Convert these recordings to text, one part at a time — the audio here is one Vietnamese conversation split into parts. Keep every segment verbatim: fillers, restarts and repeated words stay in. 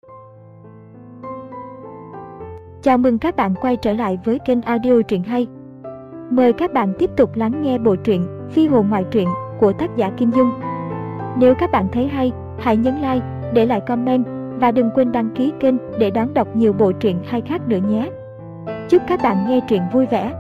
Chào mừng các bạn quay trở lại với kênh audio truyện hay. Mời các bạn tiếp tục lắng nghe bộ truyện Phi hồn ngoại truyện của tác giả Kim Dung. Nếu các bạn thấy hay, hãy nhấn like, để lại comment và đừng quên đăng ký kênh để đón đọc nhiều bộ truyện hay khác nữa nhé. Chúc các bạn nghe truyện vui vẻ.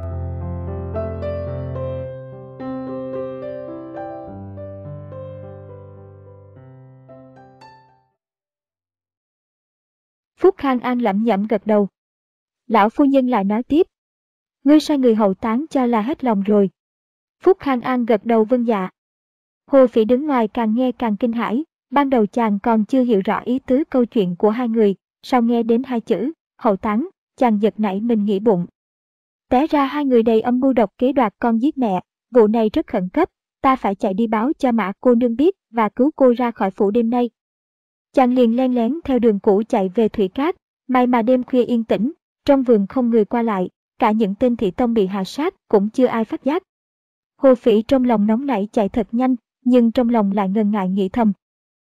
Phúc Khang An lẩm nhẩm gật đầu. Lão phu nhân lại nói tiếp. Ngươi sai người hậu táng cho là hết lòng rồi. Phúc Khang An gật đầu vâng dạ. Hồ Phỉ đứng ngoài càng nghe càng kinh hãi. Ban đầu chàng còn chưa hiểu rõ ý tứ câu chuyện của hai người. Sau nghe đến hai chữ hậu táng, chàng giật nảy mình nghĩ bụng. Té ra hai người đầy âm mưu độc kế đoạt con giết mẹ. Vụ này rất khẩn cấp. Ta phải chạy đi báo cho Mã cô nương biết và cứu cô ra khỏi phủ đêm nay. Chàng liền len lén theo đường cũ chạy về Thủy Cát. May mà đêm khuya yên tĩnh, trong vườn không người qua lại, cả những tên thị tông bị hạ sát cũng chưa ai phát giác. Hồ Phỉ trong lòng nóng nảy chạy thật nhanh, nhưng trong lòng lại ngần ngại nghĩ thầm.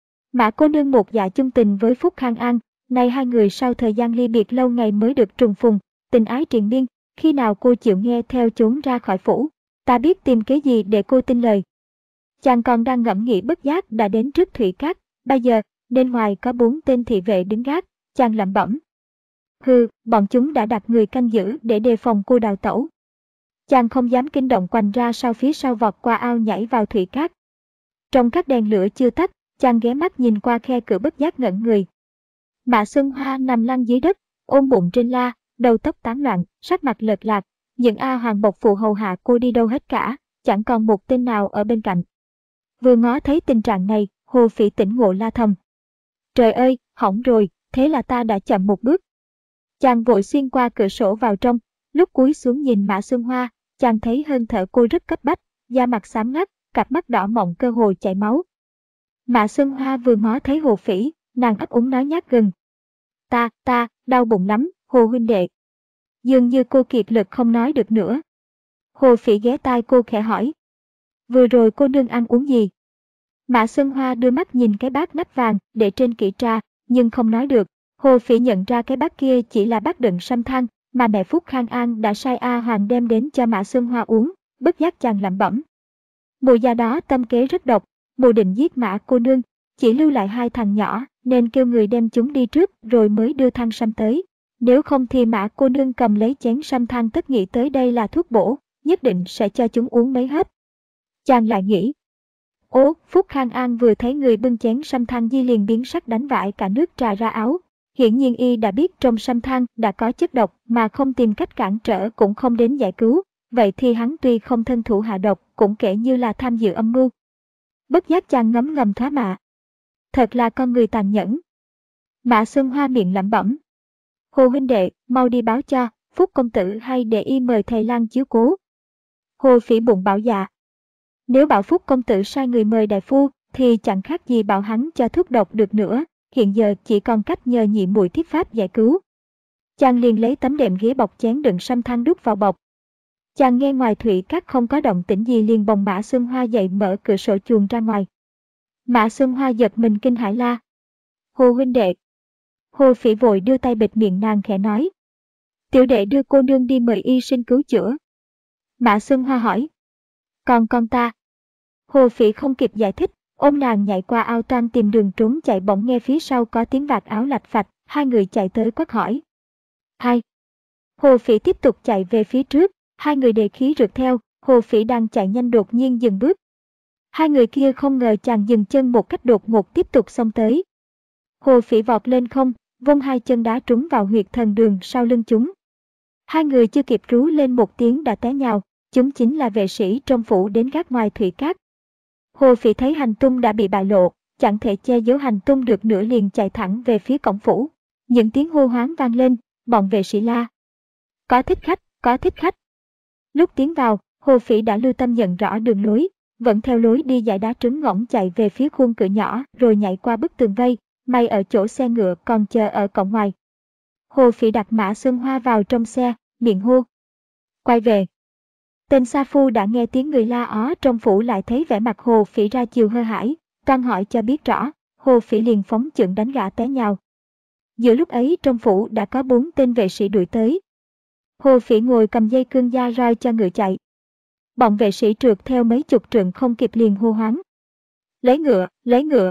Mã cô nương một dạ chung tình với Phúc Khang An, nay hai người sau thời gian ly biệt lâu ngày mới được trùng phùng, tình ái triền miên, khi nào cô chịu nghe theo trốn ra khỏi phủ, ta biết tìm kế gì để cô tin lời. Chàng còn đang ngẫm nghĩ bất giác đã đến trước Thủy Cát, bây giờ, bên ngoài có bốn tên thị vệ đứng gác, chàng lẩm bẩm. Hừ, bọn chúng đã đặt người canh giữ để đề phòng cô đào tẩu. Chàng không dám kinh động quành ra sau phía sau vọt qua ao nhảy vào Thủy Cát. Trong các đèn lửa chưa tắt, chàng ghé mắt nhìn qua khe cửa bất giác ngẩn người. Mã Xuân Hoa nằm lăn dưới đất, ôm bụng trên la, đầu tóc tán loạn, sắc mặt lệch lạc. Những A Hoàng bộc phụ hầu hạ cô đi đâu hết cả, chẳng còn một tên nào ở bên cạnh. Vừa ngó thấy tình trạng này, Hồ Phỉ tỉnh ngộ la thầm. Trời ơi, hỏng rồi, thế là ta đã chậm một bước. Chàng vội xuyên qua cửa sổ vào trong, lúc cúi xuống nhìn Mã Xuân Hoa, chàng thấy hơi thở cô rất cấp bách, da mặt xám ngắt, cặp mắt đỏ mọng cơ hồ chảy máu. Mã Xuân Hoa vừa ngó thấy Hồ Phỉ, nàng ấp úng nói nhát gừng. Ta, ta, đau bụng lắm, Hồ huynh đệ. Dường như cô kiệt lực không nói được nữa. Hồ Phỉ ghé tai cô khẽ hỏi. Vừa rồi cô nương ăn uống gì? Mã Xuân Hoa đưa mắt nhìn cái bát nắp vàng để trên kỷ trà, nhưng không nói được. Hồ Phỉ nhận ra cái bát kia chỉ là bát đựng sâm than mà mẹ Phúc Khang An đã sai A Hoàng đem đến cho Mã Xuân Hoa uống, bất giác chàng lẩm bẩm. Mụ già đó tâm kế rất độc, mụ định giết Mã cô nương, chỉ lưu lại hai thằng nhỏ nên kêu người đem chúng đi trước rồi mới đưa than sâm tới. Nếu không thì Mã cô nương cầm lấy chén sâm than tất nghĩ tới đây là thuốc bổ, nhất định sẽ cho chúng uống mấy hớp. Chàng lại nghĩ. Ố, Phúc Khang An vừa thấy người bưng chén sâm than di liền biến sắc đánh vãi cả nước trà ra áo. Hiển nhiên y đã biết trong sâm than đã có chất độc mà không tìm cách cản trở cũng không đến giải cứu, vậy thì hắn tuy không thân thủ hạ độc cũng kể như là tham dự âm mưu. Bất giác chàng ngấm ngầm thoá mạ. Thật là con người tàn nhẫn. Mã Xuân Hoa miệng lẩm bẩm. Hồ huynh đệ, mau đi báo cho, Phúc công tử hay để y mời thầy lang chiếu cố. Hồ Phỉ bụng bảo dạ. Nếu bảo Phúc công tử sai người mời đại phu, thì chẳng khác gì bảo hắn cho thuốc độc được nữa. Hiện giờ chỉ còn cách nhờ nhị muội thiết pháp giải cứu. Chàng liền lấy tấm đệm ghế bọc chén đựng sâm than đút vào bọc. Chàng nghe ngoài Thủy Cát không có động tĩnh gì liền bồng Mã Xuân Hoa dậy mở cửa sổ chuồng ra ngoài. Mã Xuân Hoa giật mình kinh hãi la. Hồ huynh đệ. Hồ Phỉ vội đưa tay bịt miệng nàng khẽ nói. Tiểu đệ đưa cô nương đi mời y sinh cứu chữa. Mã Xuân Hoa hỏi. Còn con ta? Hồ Phỉ không kịp giải thích. Ôm nàng nhảy qua ao toan tìm đường trốn chạy bỗng nghe phía sau có tiếng vạt áo lạch phạch, hai người chạy tới quát hỏi. Hai. Hồ Phỉ tiếp tục chạy về phía trước, hai người đề khí rượt theo, Hồ Phỉ đang chạy nhanh đột nhiên dừng bước. Hai người kia không ngờ chàng dừng chân một cách đột ngột tiếp tục xông tới. Hồ Phỉ vọt lên không, vung hai chân đá trúng vào huyệt thần đường sau lưng chúng. Hai người chưa kịp rú lên một tiếng đã té nhào, chúng chính là vệ sĩ trong phủ đến gác ngoài Thủy Cát. Hồ Phỉ thấy hành tung đã bị bại lộ, chẳng thể che giấu hành tung được nữa liền chạy thẳng về phía cổng phủ. Những tiếng hô hoáng vang lên, bọn vệ sĩ la. Có thích khách, có thích khách. Lúc tiến vào, Hồ Phỉ đã lưu tâm nhận rõ đường lối, vẫn theo lối đi dải đá trứng ngỗng chạy về phía khuôn cửa nhỏ rồi nhảy qua bức tường vây, may ở chỗ xe ngựa còn chờ ở cổng ngoài. Hồ Phỉ đặt Mã Xuân Hoa vào trong xe, miệng hô. Quay về. Tên sa phu đã nghe tiếng người la ó trong phủ lại thấy vẻ mặt Hồ Phỉ ra chiều hơ hãi, toan hỏi cho biết rõ, Hồ Phỉ liền phóng chưởng đánh gã té nhào. Giữa lúc ấy trong phủ đã có bốn tên vệ sĩ đuổi tới. Hồ Phỉ ngồi cầm dây cương da roi cho ngựa chạy. Bọn vệ sĩ trượt theo mấy chục trượng không kịp liền hô hoáng. Lấy ngựa, lấy ngựa.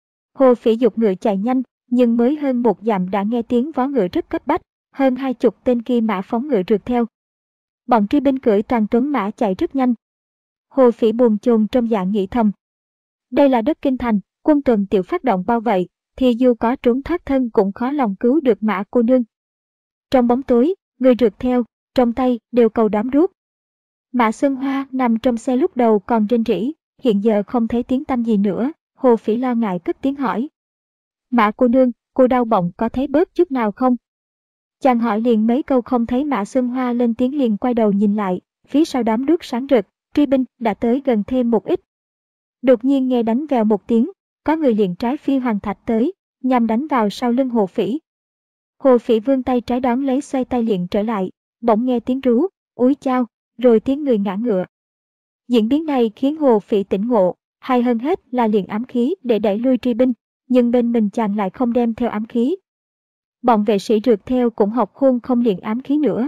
Hồ Phỉ giục ngựa chạy nhanh, nhưng mới hơn một dặm đã nghe tiếng vó ngựa rất cấp bách, hơn hai chục tên kia mã phóng ngựa rượt theo. Bọn truy binh cưỡi toàn tuấn mã chạy rất nhanh. Hồ Phỉ buồn chồn trong dạ nghĩ thầm. Đây là đất kinh thành, quân Tuần Tiểu phát động bao vậy, thì dù có trốn thoát thân cũng khó lòng cứu được mã cô nương. Trong bóng tối, người rượt theo, trong tay đều cầu đám đuốc. Mã Xuân Hoa nằm trong xe lúc đầu còn rên rỉ, hiện giờ không thấy tiếng tăm gì nữa. Hồ Phỉ lo ngại cất tiếng hỏi. Mã cô nương, cô đau bụng có thấy bớt chút nào không? Chàng hỏi liền mấy câu không thấy Mã Xuân Hoa lên tiếng liền quay đầu nhìn lại, phía sau đám đuốc sáng rực, truy binh đã tới gần thêm một ít. Đột nhiên nghe đánh vèo một tiếng, có người liền trái phi hoàng thạch tới, nhằm đánh vào sau lưng Hồ Phỉ. Hồ Phỉ vươn tay trái đón lấy xoay tay liền trở lại, bỗng nghe tiếng rú, úi chao, rồi tiếng người ngã ngựa. Diễn biến này khiến Hồ Phỉ tỉnh ngộ, hay hơn hết là liền ám khí để đẩy lui truy binh, nhưng bên mình chàng lại không đem theo ám khí. Bọn vệ sĩ rượt theo cũng học khôn không liền ám khí nữa.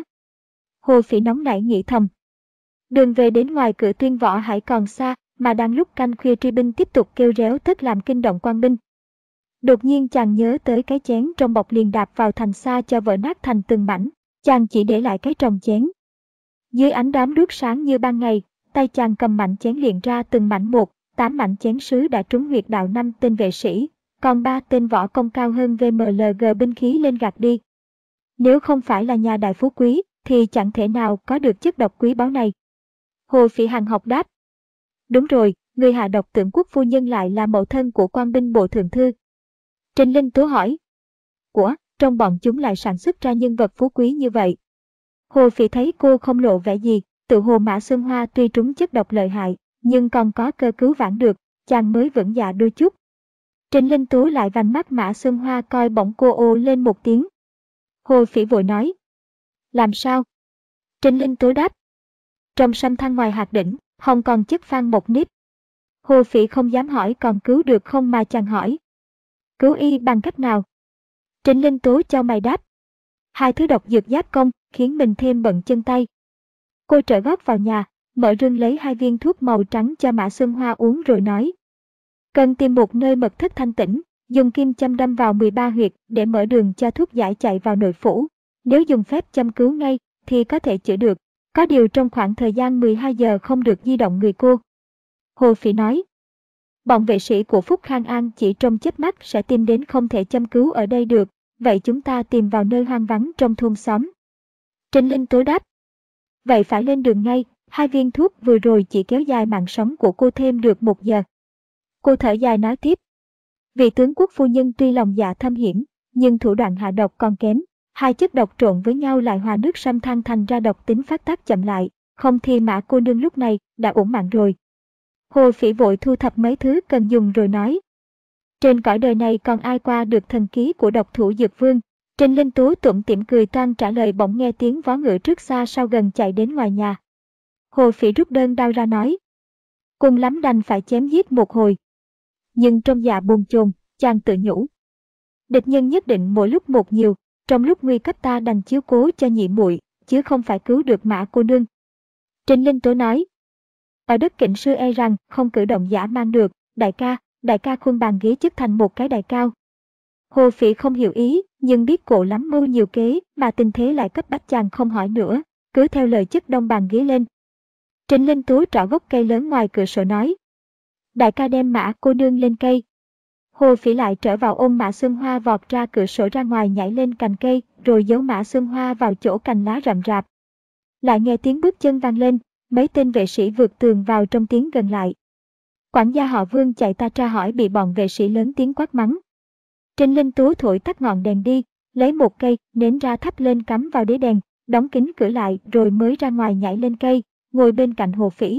Hồ Phỉ nóng nảy nghĩ thầm. Đường về đến ngoài cửa Tuyên Võ Hải còn xa, mà đang lúc canh khuya truy binh tiếp tục kêu réo tất làm kinh động quan binh. Đột nhiên chàng nhớ tới cái chén trong bọc liền đạp vào thành xa cho vỡ nát thành từng mảnh, chàng chỉ để lại cái trồng chén. Dưới ánh đám đuốc sáng như ban ngày, tay chàng cầm mảnh chén liền ra từng mảnh một, tám mảnh chén sứ đã trúng huyệt đạo năm tên vệ sĩ, còn ba tên võ công cao hơn vê em lờ giê binh khí lên gạt đi. Nếu không phải là nhà đại phú quý, thì chẳng thể nào có được chất độc quý báu này. Hồ Phỉ hằng học đáp. Đúng rồi, người hạ độc Tưởng Quốc phu nhân lại là mẫu thân của quan binh bộ thượng thư. Trình Linh Tú hỏi. Của, trong bọn chúng lại sản xuất ra nhân vật phú quý như vậy. Hồ Phỉ thấy cô không lộ vẻ gì, tự hồ Mã Xuân Hoa tuy trúng chất độc lợi hại, nhưng còn có cơ cứu vãn được, chàng mới vững dạ đôi chút. Trình Linh Tú lại vành mắt Mã Xuân Hoa coi bỗng cô ô lên một tiếng. Hồ Phỉ vội nói. Làm sao? Trình Linh Tú đáp. Trong sâm thăng ngoài hạt đỉnh, không còn chất phan một nếp. Hồ Phỉ không dám hỏi còn cứu được không mà chàng hỏi. Cứu y bằng cách nào? Trình Linh Tú cho mày đáp. Hai thứ độc dược giáp công, khiến mình thêm bận chân tay. Cô trở gót vào nhà, mở rương lấy hai viên thuốc màu trắng cho Mã Xuân Hoa uống rồi nói. Cần tìm một nơi mật thất thanh tĩnh, dùng kim châm đâm vào mười ba huyệt để mở đường cho thuốc giải chạy vào nội phủ. Nếu dùng phép châm cứu ngay, thì có thể chữa được. Có điều trong khoảng thời gian mười hai giờ không được di động người cô. Hồ Phỉ nói. Bọn vệ sĩ của Phúc Khang An chỉ trong chớp mắt sẽ tìm đến không thể châm cứu ở đây được, vậy chúng ta tìm vào nơi hoang vắng trong thôn xóm. Trình Linh Tú đáp. Vậy phải lên đường ngay, hai viên thuốc vừa rồi chỉ kéo dài mạng sống của cô thêm được một giờ. Cô thở dài nói tiếp. Vị tướng quốc phu nhân tuy lòng dạ thâm hiểm, nhưng thủ đoạn hạ độc còn kém. Hai chất độc trộn với nhau lại hòa nước sâm than thành ra độc tính phát tác chậm lại, không thì Mã cô nương lúc này đã uổng mạng rồi. Hồ Phỉ vội thu thập mấy thứ cần dùng rồi nói. Trên cõi đời này còn ai qua được thần ký của độc thủ Dược Vương. Trình Linh Tú tủm tỉm cười toan trả lời bỗng nghe tiếng vó ngựa trước xa sau gần chạy đến ngoài nhà. Hồ Phỉ rút đơn đao ra nói. Cùng lắm đành phải chém giết một hồi. Nhưng trong dạ buồn chồn, chàng tự nhủ. Địch nhân nhất định mỗi lúc một nhiều, trong lúc nguy cấp ta đành chiếu cố cho nhị muội, chứ không phải cứu được Mã cô nương. Trình Linh Tú nói. Ở đất Kịnh Sư e rằng không cử động dã man được, đại ca, đại ca khuôn bàn ghế chất thành một cái đài cao. Hồ Phỉ không hiểu ý, nhưng biết cổ lắm mưu nhiều kế, mà tình thế lại cấp bách chàng không hỏi nữa, cứ theo lời chất đông bàn ghế lên. Trình Linh Tú trỏ gốc cây lớn ngoài cửa sổ nói. Đại ca đem Mã cô nương lên cây. Hồ Phỉ lại trở vào ôm Mã Xuân Hoa vọt ra cửa sổ ra ngoài nhảy lên cành cây, rồi giấu Mã Xuân Hoa vào chỗ cành lá rậm rạp. Lại nghe tiếng bước chân vang lên, mấy tên vệ sĩ vượt tường vào trong tiếng gần lại. Quản gia họ Vương chạy ta tra hỏi bị bọn vệ sĩ lớn tiếng quát mắng. Trình Linh Tú thổi tắt ngọn đèn đi, lấy một cây nến ra thắp lên cắm vào đế đèn, đóng kín cửa lại rồi mới ra ngoài nhảy lên cây, ngồi bên cạnh Hồ Phỉ.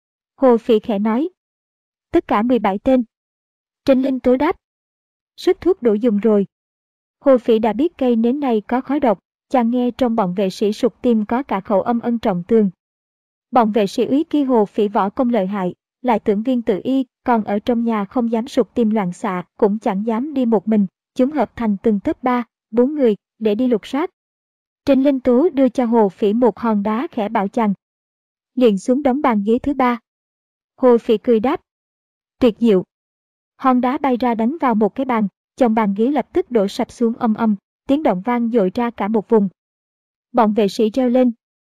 Hồ Phỉ khẽ nói. Tất cả mười bảy tên. Trình Linh Tú đáp. Sức thuốc đủ dùng rồi. Hồ Phỉ đã biết cây nến này có khói độc, chàng nghe trong bọn vệ sĩ sụt tim có cả khẩu âm ân trọng tường. Bọn vệ sĩ úy kia Hồ Phỉ võ công lợi hại, lại tưởng viên tự y, còn ở trong nhà không dám sụt tim loạn xạ, cũng chẳng dám đi một mình, chúng hợp thành từng tớp ba, bốn người, để đi lục soát. Trình Linh Tú đưa cho Hồ Phỉ một hòn đá khẽ bảo chàng. Liền xuống đóng bàn ghế thứ ba. Hồ Phỉ cười đáp. Tuyệt diệu. Hòn đá bay ra đánh vào một cái bàn, chồng bàn ghế lập tức đổ sập xuống ầm ầm, tiếng động vang dội ra cả một vùng. Bọn vệ sĩ reo lên.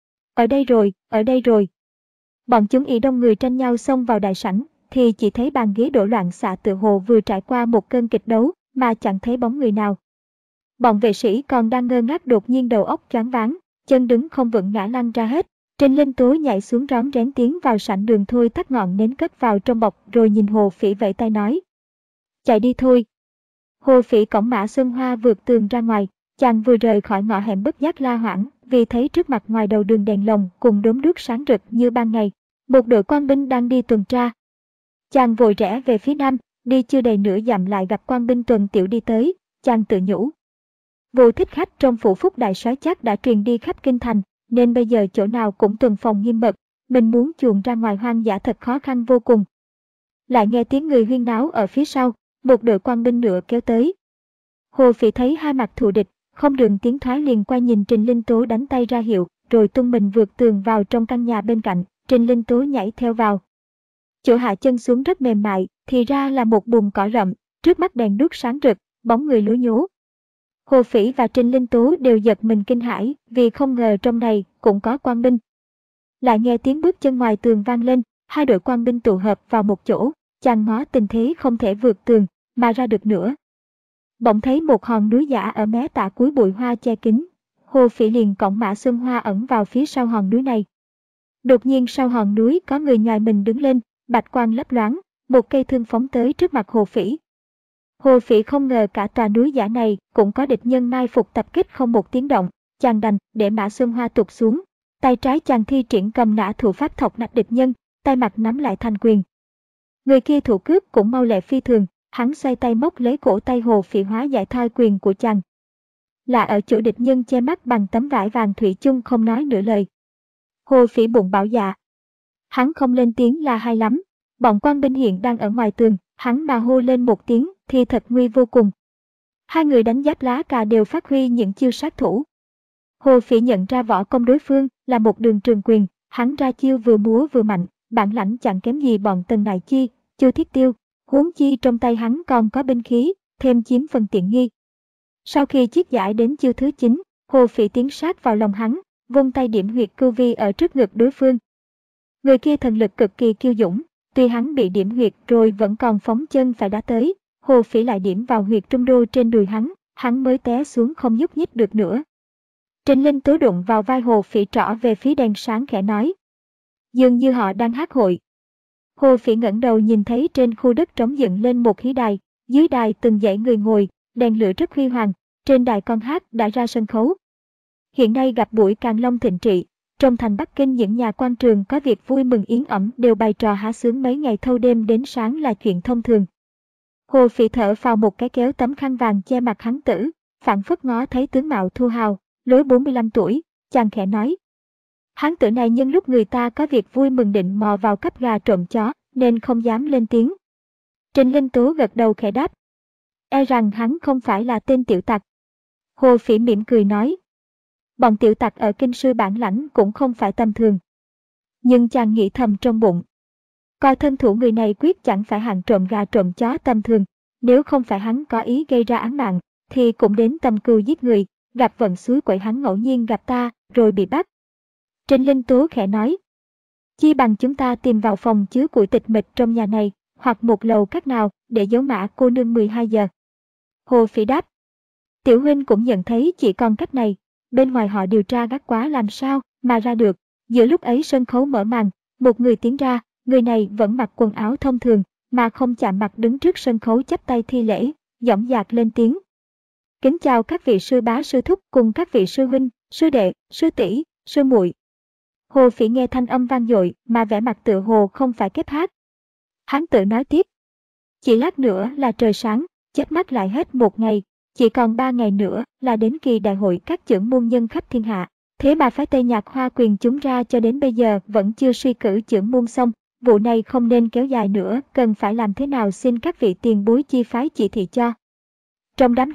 Ở đây rồi, ở đây rồi. Bọn chúng ỉ đông người tranh nhau xông vào đại sảnh, thì chỉ thấy bàn ghế đổ loạn xạ tựa hồ vừa trải qua một cơn kịch đấu, mà chẳng thấy bóng người nào. Bọn vệ sĩ còn đang ngơ ngác đột nhiên đầu óc choáng váng, chân đứng không vững ngã lăn ra hết. Trình Linh Tú nhảy xuống rón rén tiến vào sảnh đường thôi tắt ngọn nến cất vào trong bọc rồi nhìn Hồ Phỉ vẫy tay nói. Chạy đi thôi. Hồ Phỉ cõng Mã Xuân Hoa vượt tường ra ngoài, chàng vừa rời khỏi ngõ hẻm bất giác la hoảng vì thấy trước mặt ngoài đầu đường đèn lồng cùng đốm đuốc sáng rực như ban ngày. Một đội quan binh đang đi tuần tra. Chàng vội rẽ về phía nam, đi chưa đầy nửa dặm lại gặp quan binh tuần tiểu đi tới, chàng tự nhủ. Vụ thích khách trong phủ Phúc Đại Soái chắc đã truyền đi khắp kinh thành, nên bây giờ chỗ nào cũng tuần phòng nghiêm mật, mình muốn chuồn ra ngoài hoang dã thật khó khăn vô cùng. Lại nghe tiếng người huyên náo ở phía sau, một đội quan binh nữa kéo tới. Hồ Phỉ thấy hai mặt thù địch, không đường tiến thoái liền quay nhìn Trình Linh Tú đánh tay ra hiệu, rồi tung mình vượt tường vào trong căn nhà bên cạnh. Trình Linh Tú nhảy theo vào. Chỗ hạ chân xuống rất mềm mại, thì ra là một bùn cỏ rậm, trước mắt đèn đuốc sáng rực, bóng người lố nhố. Hồ Phỉ và Trình Linh Tú đều giật mình kinh hãi vì không ngờ trong này cũng có quan binh. Lại nghe tiếng bước chân ngoài tường vang lên, hai đội quan binh tụ hợp vào một chỗ, chàng ngó tình thế không thể vượt tường mà ra được nữa. Bỗng thấy một hòn núi giả ở mé tả cuối bụi hoa che kín, Hồ Phỉ liền cõng Mã Xuân Hoa ẩn vào phía sau hòn núi này. Đột nhiên sau hòn núi có người nhòi mình đứng lên, bạch quang lấp loáng, một cây thương phóng tới trước mặt Hồ Phỉ. Hồ Phỉ không ngờ cả tòa núi giả này cũng có địch nhân mai phục tập kích không một tiếng động, chàng đành để Mã Xuân Hoa tụt xuống, tay trái chàng thi triển cầm nã thủ pháp thọc nạch địch nhân, tay mặt nắm lại thành quyền. Người kia thủ cước cũng mau lẹ phi thường, hắn xoay tay móc lấy cổ tay Hồ Phỉ hóa giải thoi quyền của chàng. Là ở chỗ địch nhân che mắt bằng tấm vải vàng thủy chung không nói nửa lời. Hồ Phỉ bụng bảo dạ. Hắn không lên tiếng là hay lắm, bọn quan binh hiện đang ở ngoài tường, hắn mà hô lên một tiếng thì thật nguy vô cùng. Hai người đánh giáp lá cà đều phát huy những chiêu sát thủ. Hồ Phỉ nhận ra võ công đối phương là một đường trường quyền, hắn ra chiêu vừa múa vừa mạnh, bản lãnh chẳng kém gì bọn Tần Đại Chi, Chu Thiết Tiêu, huống chi trong tay hắn còn có binh khí, thêm chiếm phần tiện nghi. Sau khi chiết giải đến chiêu thứ chín, Hồ Phỉ tiến sát vào lòng hắn, vung tay điểm huyệt cưu vi ở trước ngực đối phương. Người kia thần lực cực kỳ kiêu dũng, tuy hắn bị điểm huyệt rồi vẫn còn phóng chân phải đá tới, Hồ Phỉ lại điểm vào huyệt trung đô trên đùi hắn, hắn mới té xuống không nhúc nhích được nữa. Trình Linh Tú đụng vào vai Hồ Phỉ trỏ về phía đèn sáng khẽ nói. Dường như họ đang hát hội. Hồ Phỉ ngẩng đầu nhìn thấy trên khu đất trống dựng lên một khí đài, dưới đài từng dãy người ngồi, đèn lửa rất huy hoàng, trên đài con hát đã ra sân khấu. Hiện nay gặp buổi Càn Long thịnh trị, trong thành Bắc Kinh những nhà quan trường có việc vui mừng yến ẩm đều bày trò há sướng mấy ngày thâu đêm đến sáng là chuyện thông thường. Hồ Phỉ thở vào một cái kéo tấm khăn vàng che mặt hắn tử, phảng phất ngó thấy tướng mạo thu hào, lối bốn mươi lăm tuổi, chàng khẽ nói. Hắn tử này nhân lúc người ta có việc vui mừng định mò vào cắp gà trộm chó, nên không dám lên tiếng. Trình Linh Tú gật đầu khẽ đáp. E rằng hắn không phải là tên tiểu tặc. Hồ Phỉ mỉm cười nói. Bọn tiểu tặc ở kinh sư bản lãnh cũng không phải tầm thường. Nhưng chàng nghĩ thầm trong bụng. Coi thân thủ người này quyết chẳng phải hạng trộm gà trộm chó tầm thường, nếu không phải hắn có ý gây ra án mạng, thì cũng đến tầm cừu giết người, gặp vận suối quậy hắn ngẫu nhiên gặp ta, rồi bị bắt. Trình Linh Tú khẽ nói. Chi bằng chúng ta tìm vào phòng chứa củi tịch mịch trong nhà này, hoặc một lầu các nào, để giấu Mã cô nương mười hai giờ. Hồ Phỉ đáp. Tiểu huynh cũng nhận thấy chỉ còn cách này, bên ngoài họ điều tra gắt quá làm sao mà ra được. Giữa lúc ấy sân khấu mở màn, một người tiến ra, người này vẫn mặc quần áo thông thường, mà không chạm mặt đứng trước sân khấu chắp tay thi lễ, dõng dạc lên tiếng. Kính chào các vị sư bá sư thúc cùng các vị sư huynh, sư đệ, sư tỷ, sư muội. Hồ Phỉ nghe thanh âm vang dội mà vẻ mặt tựa hồ không phải kép hát. Hắn tự nói tiếp. Chỉ lát nữa là trời sáng, chớp mắt lại hết một ngày, chỉ còn ba ngày nữa là đến kỳ đại hội các chưởng môn nhân khắp thiên hạ. Thế mà phái Tây Nhạc Hoa quyền chúng ra cho đến bây giờ vẫn chưa suy cử chưởng môn xong, vụ này không nên kéo dài nữa, cần phải làm thế nào xin các vị tiền bối chi phái chỉ thị cho. Trong đám đông,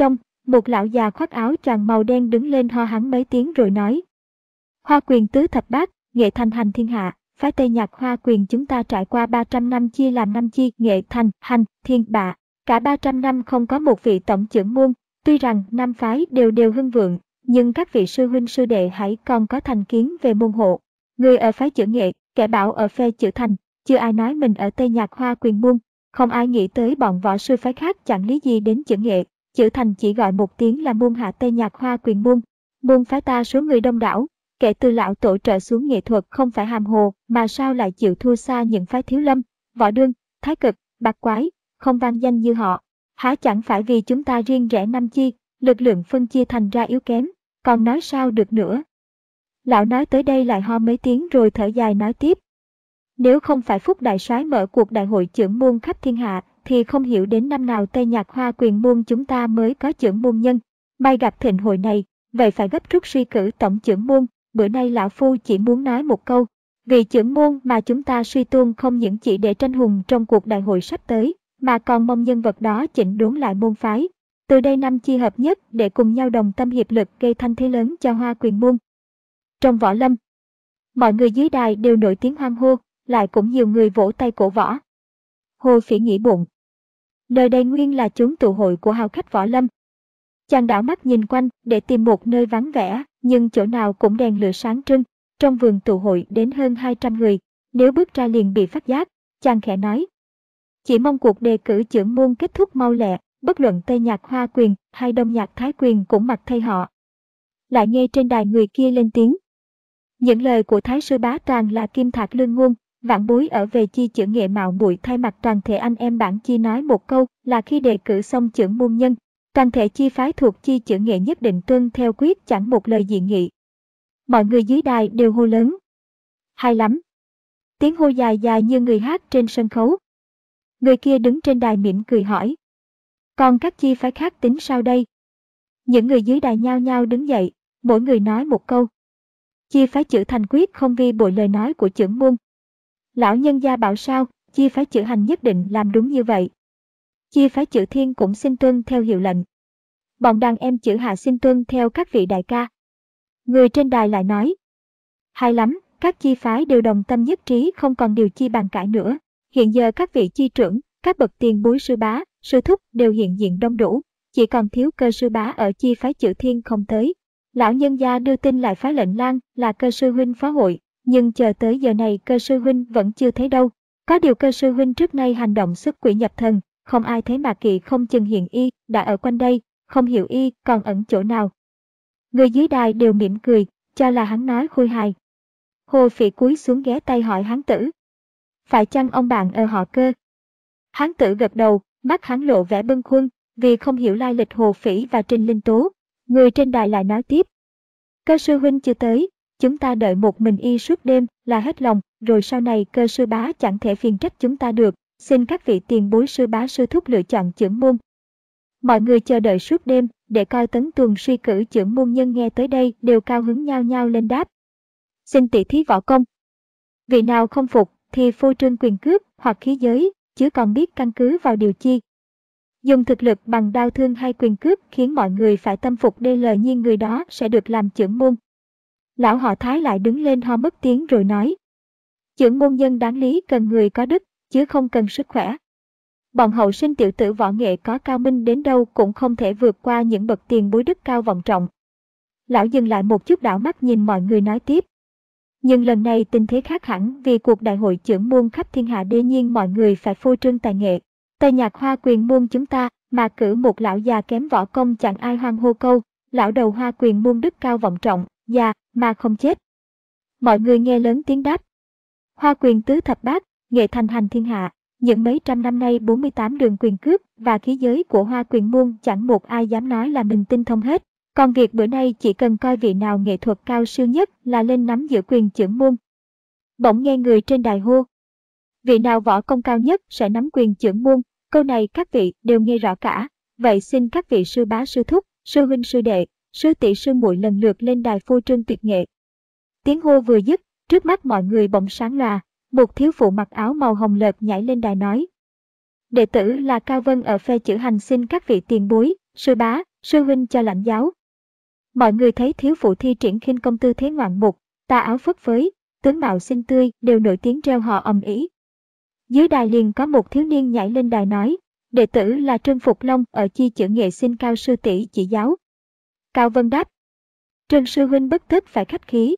một lão già khoác áo choàng màu đen đứng lên ho hắn mấy tiếng rồi nói. Hoa quyền tứ thập bát, nghệ thành hành thiên hạ, phái Tây Nhạc Hoa quyền chúng ta trải qua ba trăm năm chia làm năm chi, nghệ thành, hành, thiên, bạ. Cả ba trăm năm không có một vị tổng trưởng môn, tuy rằng năm phái đều đều hưng vượng, nhưng các vị sư huynh sư đệ hãy còn có thành kiến về môn hộ. Người ở phái chữ nghệ, kẻ bảo ở phe chữ thành, chưa ai nói mình ở Tây Nhạc Hoa quyền môn, không ai nghĩ tới bọn võ sư phái khác chẳng lý gì đến chữ nghệ, chữ thành chỉ gọi một tiếng là môn hạ Tây Nhạc Hoa quyền môn. Môn phái ta số người đông đảo, kể từ lão tổ trở xuống nghệ thuật không phải hàm hồ mà sao lại chịu thua xa những phái thiếu lâm, võ đương, thái cực, bạc quái, không vang danh như họ. Há chẳng phải vì chúng ta riêng rẽ năm chi, lực lượng phân chia thành ra yếu kém, còn nói sao được nữa. Lão nói tới đây lại ho mấy tiếng rồi thở dài nói tiếp. Nếu không phải Phúc Đại Soái mở cuộc đại hội trưởng môn khắp thiên hạ, thì không hiểu đến năm nào Tây Nhạc Hoa quyền môn chúng ta mới có trưởng môn nhân. May gặp thịnh hội này, vậy phải gấp rút suy cử tổng trưởng môn. Bữa nay lão phu chỉ muốn nói một câu, vị trưởng môn mà chúng ta suy tôn không những chỉ để tranh hùng trong cuộc đại hội sắp tới, mà còn mong nhân vật đó chỉnh đốn lại môn phái. Từ đây năm chi hợp nhất để cùng nhau đồng tâm hiệp lực gây thanh thế lớn cho Hoa quyền môn. Trong võ lâm, mọi người dưới đài đều nổi tiếng hoan hô, lại cũng nhiều người vỗ tay cổ võ. Hồ Phỉ nghĩ bụng, nơi đây nguyên là chốn tụ hội của hào khách võ lâm. Chàng đảo mắt nhìn quanh để tìm một nơi vắng vẻ, nhưng chỗ nào cũng đèn lửa sáng trưng. Trong vườn tụ hội đến hơn hai trăm người, nếu bước ra liền bị phát giác. Chàng khẽ nói, chỉ mong cuộc đề cử trưởng môn kết thúc mau lẹ, bất luận Tây Nhạc Hoa quyền hay Đông Nhạc Thái quyền cũng mặc thay họ. Lại nghe trên đài người kia lên tiếng. Những lời của Thái sư bá toàn là kim thạc lương ngôn, vạn bối ở về chi chữ nghệ mạo muội thay mặt toàn thể anh em bản chi nói một câu là khi đề cử xong trưởng môn nhân, toàn thể chi phái thuộc chi chữ nghệ nhất định tuân theo quyết chẳng một lời dị nghị. Mọi người dưới đài đều hô lớn. Hay lắm. Tiếng hô dài dài như người hát trên sân khấu. Người kia đứng trên đài mỉm cười hỏi. Còn các chi phái khác tính sao đây? Những người dưới đài nhao nhao đứng dậy, mỗi người nói một câu. Chi phái chữ thành quyết không vi bội lời nói của trưởng môn. Lão nhân gia bảo sao, chi phái chữ hành nhất định làm đúng như vậy. Chi phái chữ thiên cũng xin tuân theo hiệu lệnh. Bọn đàn em chữ hạ xin tuân theo các vị đại ca. Người trên đài lại nói. Hay lắm, các chi phái đều đồng tâm nhất trí không còn điều chi bàn cãi nữa. Hiện giờ các vị chi trưởng, các bậc tiền bối sư bá, sư thúc đều hiện diện đông đủ. Chỉ còn thiếu Cơ sư bá ở chi phái chữ thiên không tới. Lão nhân gia đưa tin lại phái lệnh lang là Cơ sư huynh phá hội. Nhưng chờ tới giờ này Cơ sư huynh vẫn chưa thấy đâu. Có điều Cơ sư huynh trước nay hành động xuất quỷ nhập thần. Không ai thấy mà kỳ không chừng hiện y đã ở quanh đây, không hiểu y còn ẩn chỗ nào. Người dưới đài đều mỉm cười, cho là hắn nói khôi hài. Hồ Phỉ cúi xuống ghé tay hỏi hán tử. Phải chăng ông bạn ở họ Cơ? Hán tử gật đầu, mắt hắn lộ vẻ bâng khuâng, vì không hiểu lai lịch Hồ Phỉ và Trình Linh Tố. Người trên đài lại nói tiếp. Cơ sư huynh chưa tới, chúng ta đợi một mình y suốt đêm là hết lòng, rồi sau này Cơ sư bá chẳng thể phiền trách chúng ta được. Xin các vị tiền bối sư bá sư thúc lựa chọn trưởng môn. Mọi người chờ đợi suốt đêm để coi Tấn Tuần suy cử trưởng môn nhân nghe tới đây đều cao hứng nhao nhao lên đáp. Xin tỷ thí võ công. Vị nào không phục thì phô trương quyền cước hoặc khí giới, chứ còn biết căn cứ vào điều chi. Dùng thực lực bằng đao thương hay quyền cước khiến mọi người phải tâm phục đê lời nhiên người đó sẽ được làm trưởng môn. Lão họ Thái lại đứng lên ho mất tiếng rồi nói. Trưởng môn nhân đáng lý cần người có đức, chứ không cần sức khỏe. Bọn hậu sinh tiểu tử võ nghệ có cao minh đến đâu cũng không thể vượt qua những bậc tiền bối đức cao vọng trọng. Lão dừng lại một chút đảo mắt nhìn mọi người nói tiếp. Nhưng lần này tình thế khác hẳn vì cuộc đại hội trưởng môn khắp thiên hạ đương nhiên mọi người phải phô trương tài nghệ. Tây Nhạc Hoa quyền môn chúng ta mà cử một lão già kém võ công chẳng ai hoan hô câu, lão đầu Hoa quyền môn đức cao vọng trọng, già mà không chết. Mọi người nghe lớn tiếng đáp. Hoa quyền tứ thập bát, nghệ thành hành thiên hạ, những mấy trăm năm nay bốn mươi tám đường quyền cước và khí giới của Hoa quyền môn chẳng một ai dám nói là mình tinh thông hết. Còn việc bữa nay chỉ cần coi vị nào nghệ thuật cao siêu nhất là lên nắm giữ quyền trưởng môn. Bỗng nghe người trên đài hô. Vị nào võ công cao nhất sẽ nắm quyền trưởng môn, câu này các vị đều nghe rõ cả. Vậy xin các vị sư bá sư thúc, sư huynh sư đệ, sư tỷ sư muội lần lượt lên đài phô trương tuyệt nghệ. Tiếng hô vừa dứt, trước mắt mọi người bỗng sáng lòa, một thiếu phụ mặc áo màu hồng lợt nhảy lên đài nói. Đệ tử là Cao Vân ở phe chữ hành xin các vị tiền bối, sư bá, Sư huynh cho lãnh giáo. Mọi người thấy thiếu phụ thi triển khinh công tư thế ngoạn mục, tà áo phất phới, tướng mạo xinh tươi đều nổi tiếng reo hò ầm ĩ. Dưới đài liền có một thiếu niên nhảy lên đài nói, đệ tử là Trương Phục Long ở chi chữ nghệ xin Cao sư tỷ chỉ giáo. Cao Vân đáp, Trương sư huynh bất tất phải khách khí.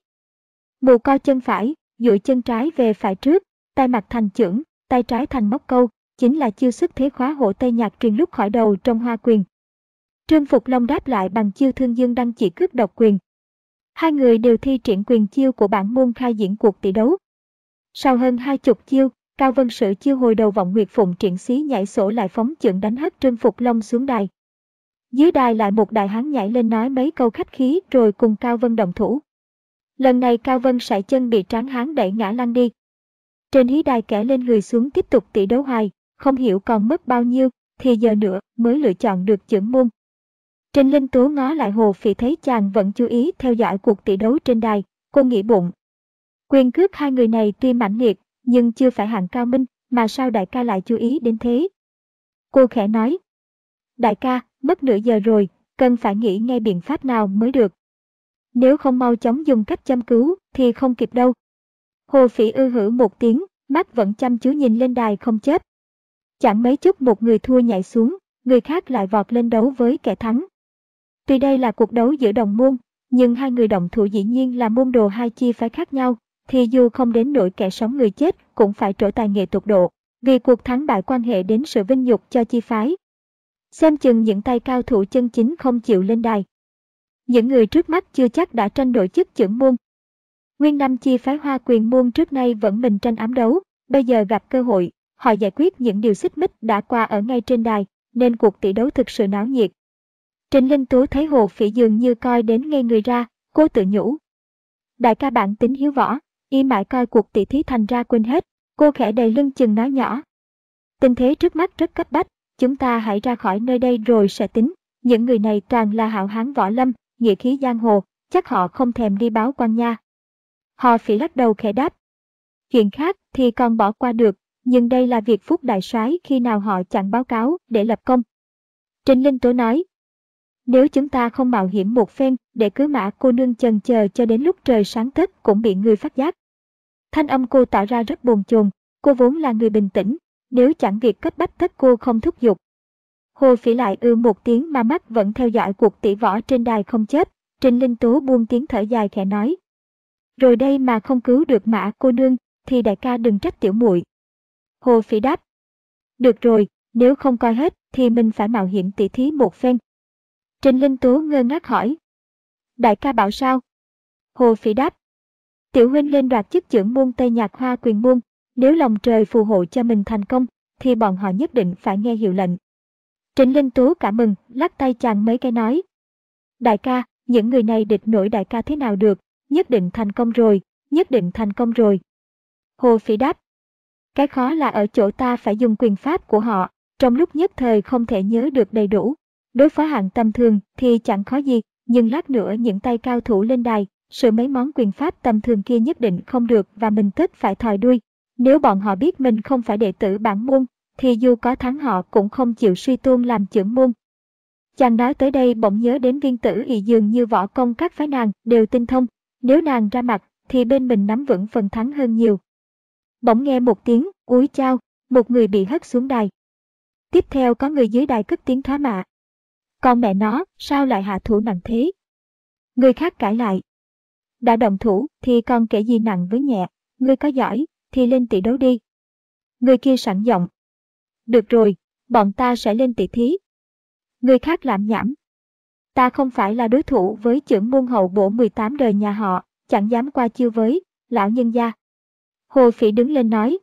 Mù co chân phải, duỗi chân trái về phải trước, tay mặt thành chưởng, tay trái thành móc câu, chính là chiêu sức thế khóa hộ Tây Nhạc truyền lúc khỏi đầu trong Hoa Quyền. Trương Phục Long đáp lại bằng chiêu Thương Dương Đăng chỉ cước độc quyền. Hai người đều thi triển quyền chiêu của bản môn khai diễn cuộc tỷ đấu. Sau hơn hai chục chiêu, Cao Vân sử chiêu hồi đầu vọng nguyệt phụng triển xí nhảy sổ lại phóng chưởng đánh hất Trương Phục Long xuống đài. Dưới đài lại một đại hán nhảy lên nói mấy câu khách khí rồi cùng Cao Vân động thủ. Lần này Cao Vân sải chân bị tráng hán đẩy ngã lăn đi. Trên hí đài kẻ lên người xuống tiếp tục tỷ đấu hoài, không hiểu còn mất bao nhiêu, thì giờ nữa mới lựa chọn được chưởng môn. Trình Linh Tú ngó lại Hồ Phỉ thấy chàng vẫn chú ý theo dõi cuộc tỷ đấu trên đài, cô nghĩ bụng. Quyền cước hai người này tuy mãnh liệt, nhưng chưa phải hạng cao minh, mà sao đại ca lại chú ý đến thế? Cô khẽ nói, đại ca, mất nửa giờ rồi, cần phải nghĩ ngay biện pháp nào mới được. Nếu không mau chóng dùng cách châm cứu, thì không kịp đâu. Hồ Phỉ ư hử một tiếng, mắt vẫn chăm chú nhìn lên đài không chớp. Chẳng mấy chốc một người thua nhảy xuống, người khác lại vọt lên đấu với kẻ thắng. Tuy đây là cuộc đấu giữa đồng môn, nhưng hai người động thủ dĩ nhiên là môn đồ hai chi phái khác nhau, thì dù không đến nỗi kẻ sống người chết cũng phải trổ tài nghệ tột độ, vì cuộc thắng bại quan hệ đến sự vinh nhục cho chi phái. Xem chừng những tay cao thủ chân chính không chịu lên đài. Những người trước mắt chưa chắc đã tranh đổi chức chưởng môn. Nguyên năm chi phái Hoa Quyền môn trước nay vẫn mình tranh ám đấu, bây giờ gặp cơ hội, họ giải quyết những điều xích mích đã qua ở ngay trên đài, nên cuộc tỷ đấu thực sự náo nhiệt. Trình Linh Tú thấy Hồ Phỉ dường như coi đến ngây người ra, cô tự nhủ. Đại ca bản tính hiếu võ, y mãi coi cuộc tỷ thí thành ra quên hết, cô khẽ đầy lưng chừng nói nhỏ. Tình thế trước mắt rất cấp bách, chúng ta hãy ra khỏi nơi đây rồi sẽ tính, những người này toàn là hảo hán võ lâm, nghĩa khí giang hồ, chắc họ không thèm đi báo quan nha. Hồ Phỉ lắc đầu khẽ đáp. Chuyện khác thì còn bỏ qua được, nhưng đây là việc Phúc đại soái khi nào họ chẳng báo cáo để lập công. Trình Linh Tú nói. Nếu chúng ta không mạo hiểm một phen để cứ mã cô nương chần chờ cho đến lúc trời sáng tất cũng bị người phát giác. Thanh âm cô tỏ ra rất bồn chồn, cô vốn là người bình tĩnh, nếu chẳng việc cấp bách tất cô không thúc giục. Hồ Phỉ lại ư một tiếng mà mắt vẫn theo dõi cuộc tỷ võ trên đài không chớp, Trình Linh Tú buông tiếng thở dài khẽ nói. Rồi đây mà không cứu được mã cô nương, thì đại ca đừng trách tiểu muội. Hồ Phỉ đáp. Được rồi, nếu không coi hết thì mình phải mạo hiểm tỷ thí một phen. Trình Linh Tú ngơ ngác hỏi. Đại ca bảo sao? Hồ Phỉ đáp. Tiểu huynh lên đoạt chức chưởng môn Tây Nhạc Hoa Quyền môn, nếu lòng trời phù hộ cho mình thành công, thì bọn họ nhất định phải nghe hiệu lệnh. Trình Linh Tú cảm mừng, lắc tay chàng mấy cái nói. Đại ca, những người này địch nổi đại ca thế nào được, nhất định thành công rồi, nhất định thành công rồi. Hồ Phỉ đáp. Cái khó là ở chỗ ta phải dùng quyền pháp của họ, trong lúc nhất thời không thể nhớ được đầy đủ. Đối phó hạng tầm thường thì chẳng khó gì, nhưng lát nữa những tay cao thủ lên đài, sự mấy món quyền pháp tầm thường kia nhất định không được và mình tất phải thòi đuôi. Nếu bọn họ biết mình không phải đệ tử bản môn, thì dù có thắng họ cũng không chịu suy tôn làm chưởng môn. Chàng nói tới đây bỗng nhớ đến Viên Tử Ị dường như võ công các phái nàng đều tinh thông, nếu nàng ra mặt thì bên mình nắm vững phần thắng hơn nhiều. Bỗng nghe một tiếng úi chao, một người bị hất xuống đài. Tiếp theo có người dưới đài cất tiếng thoá mạ. Con mẹ nó, sao lại hạ thủ nặng thế? Người khác cãi lại. Đã động thủ thì còn kể gì nặng với nhẹ, ngươi có giỏi thì lên tỷ đấu đi. Người kia sẵn giọng. Được rồi, bọn ta sẽ lên tỷ thí. Người khác làm nhảm. Ta không phải là đối thủ với chưởng môn hậu bổ mười tám đời nhà họ, chẳng dám qua chiêu với lão nhân gia. Hồ Phỉ đứng lên nói.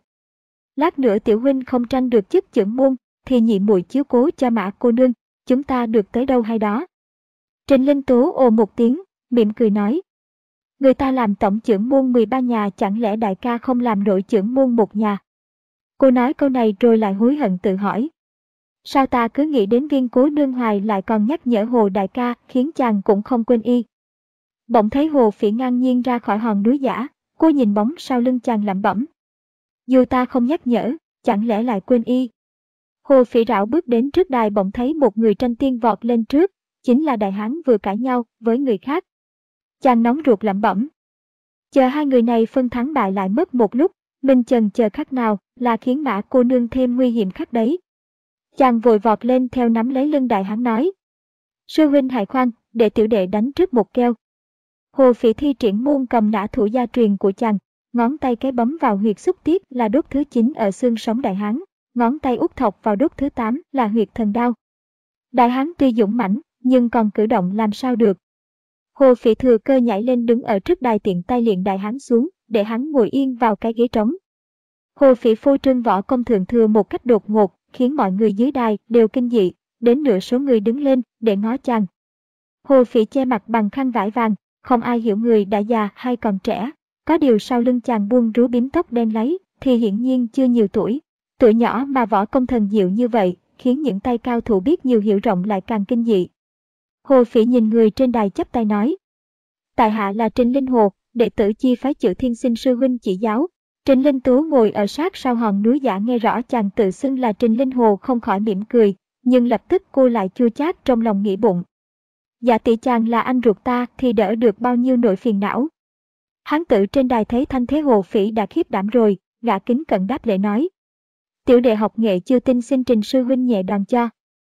Lát nữa tiểu huynh không tranh được chức chưởng môn, thì nhị muội chiếu cố cho mã cô nương, chúng ta được tới đâu hay đó. Trình Linh Tú ồ một tiếng, mỉm cười nói. Người ta làm tổng chưởng môn mười ba nhà, chẳng lẽ đại ca không làm nổi chưởng môn một nhà? Cô nói câu này rồi lại hối hận tự hỏi. Sao ta cứ nghĩ đến Viên cố nương hoài lại còn nhắc nhở Hồ đại ca, khiến chàng cũng không quên y. Bỗng thấy Hồ Phỉ ngang nhiên ra khỏi hòn núi giả, cô nhìn bóng sau lưng chàng lẩm bẩm. Dù ta không nhắc nhở, chẳng lẽ lại quên y? Hồ Phỉ rảo bước đến trước đài, bỗng thấy một người tranh tiên vọt lên trước, chính là đại hán vừa cãi nhau với người khác. Chàng nóng ruột lẩm bẩm. Chờ hai người này phân thắng bại lại mất một lúc, mình chần chờ khắc nào là khiến Mã cô nương thêm nguy hiểm khắc đấy. Chàng vội vọt lên theo nắm lấy lưng đại hán nói. Sư huynh hãy khoan, để tiểu đệ đánh trước một keo. Hồ Phỉ thi triển môn cầm nã thủ gia truyền của chàng, ngón tay cái bấm vào huyệt xúc tiết là đốt thứ chín ở xương sống đại hán, ngón tay út thọc vào đốt thứ tám là huyệt thần đao. Đại hán tuy dũng mãnh, nhưng còn cử động làm sao được. Hồ Phỉ thừa cơ nhảy lên đứng ở trước đài tiện tay liền đại hán xuống, để hắn ngồi yên vào cái ghế trống. Hồ Phỉ phô trương võ công thượng thừa một cách đột ngột, khiến mọi người dưới đài đều kinh dị, đến nửa số người đứng lên để ngó chàng. Hồ Phỉ che mặt bằng khăn vải vàng, không ai hiểu người đã già hay còn trẻ. Có điều sau lưng chàng buông rú bím tóc đen láy, thì hiển nhiên chưa nhiều tuổi. Tuổi nhỏ mà võ công thần diệu như vậy, khiến những tay cao thủ biết nhiều hiểu rộng lại càng kinh dị. Hồ Phỉ nhìn người trên đài chắp tay nói. Tại hạ là Trình Linh Hồ, đệ tử chi phái Chữ Thiên xin sư huynh chỉ giáo. Trình Linh Tú ngồi ở sát sau hòn núi giả nghe rõ chàng tự xưng là Trình Linh Hồ không khỏi mỉm cười, nhưng lập tức cô lại chua chát trong lòng nghĩ bụng. Dạ tỷ chàng là anh ruột ta thì đỡ được bao nhiêu nỗi phiền não. Hán tử trên đài thấy thanh thế Hồ Phỉ đã khiếp đảm rồi, gã kính cẩn đáp lễ nói. Tiểu đệ học nghệ chưa tin xin Trình sư huynh nhẹ đòn cho.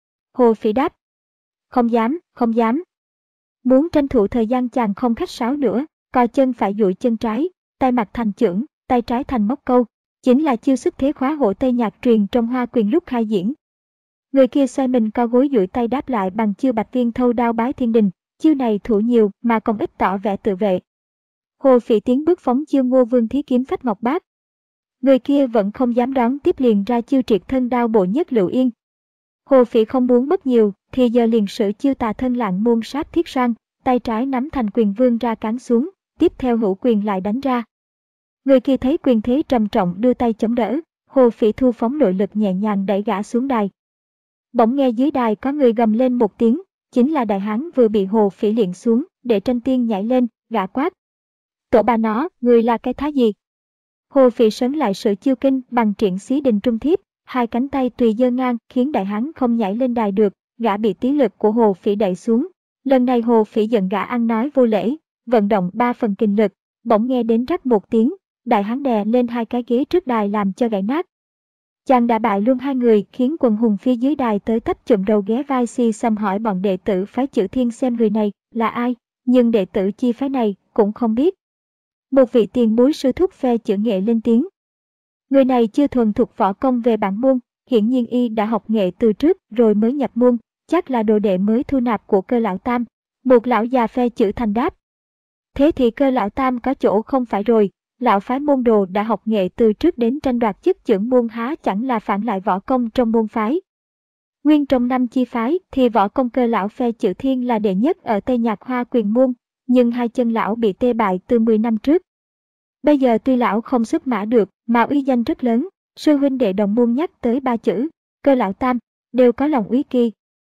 Hồ Phỉ đáp. Không dám, không dám. Muốn tranh thủ thời gian chàng không khách sáo nữa, cò chân phải duỗi chân trái, tay mặt thành chưởng, tay trái thành móc câu, chính là chiêu xuất thế khóa hổ Tây Nhạc truyền trong Hoa Quyền lúc khai diễn. Người kia xoay mình co gối duỗi tay đáp lại bằng chiêu bạch viên thâu đao bái thiên đình, chiêu này thủ nhiều mà không ít tỏ vẻ tự vệ. Hồ Phỉ tiến bước phóng chiêu Ngô Vương Thí Kiếm Phách Ngọc Bát. Người kia vẫn không dám đón tiếp liền ra chiêu triệt thân đao bộ nhất Lựu Yên. Hồ Phỉ không muốn mất nhiều, thì giờ liền sử chiêu tà thân lạng môn sát thiết sang, tay trái nắm thành quyền vương ra cán xuống, tiếp theo hữu quyền lại đánh ra. Người kia thấy quyền thế trầm trọng đưa tay chống đỡ, Hồ Phỉ thu phóng nội lực nhẹ nhàng đẩy gã xuống đài. Bỗng nghe dưới đài có người gầm lên một tiếng, chính là đại hán vừa bị Hồ Phỉ liệng xuống, để tranh tiên nhảy lên, gã quát. Tổ bà nó, người là cái thá gì? Hồ Phỉ sấn lại sự chiêu kinh bằng triển xí đình trung thiếp, hai cánh tay tùy giơ ngang khiến đại hán không nhảy lên đài được, gã bị tí lực của Hồ Phỉ đẩy xuống. Lần này Hồ Phỉ giận gã ăn nói vô lễ, vận động ba phần kinh lực, bỗng nghe đến rắc một tiếng, đại hán đè lên hai cái ghế trước đài làm cho gãy nát. Chàng đã bại luôn hai người khiến quần hùng phía dưới đài tới tấp chụm đầu ghé vai si xăm hỏi bọn đệ tử phái Chữ Thiên xem người này là ai, nhưng đệ tử chi phái này cũng không biết. Một vị tiền bối sư thúc phe Chữ nghệ lên tiếng. Người này chưa thuần thục võ công về bản môn, hiển nhiên y đã học nghệ từ trước rồi mới nhập môn, chắc là đồ đệ mới thu nạp của Cơ lão tam. Một lão già phe Chữ thành đáp. Thế thì Cơ lão tam có chỗ không phải rồi, lão phái môn đồ đã học nghệ từ trước đến tranh đoạt chức trưởng môn há chẳng là phản lại võ công trong môn phái. Nguyên trong năm chi phái thì võ công Cơ lão phe Chữ Thiên là đệ nhất ở Tây Nhạc Hoa Quyền môn, nhưng hai chân lão bị tê bại từ mười năm trước. Bây giờ tuy lão không xuất mã được mà uy danh rất lớn, sư huynh đệ đồng môn nhắc tới ba chữ, Cơ lão tam, đều có lòng úy kỳ.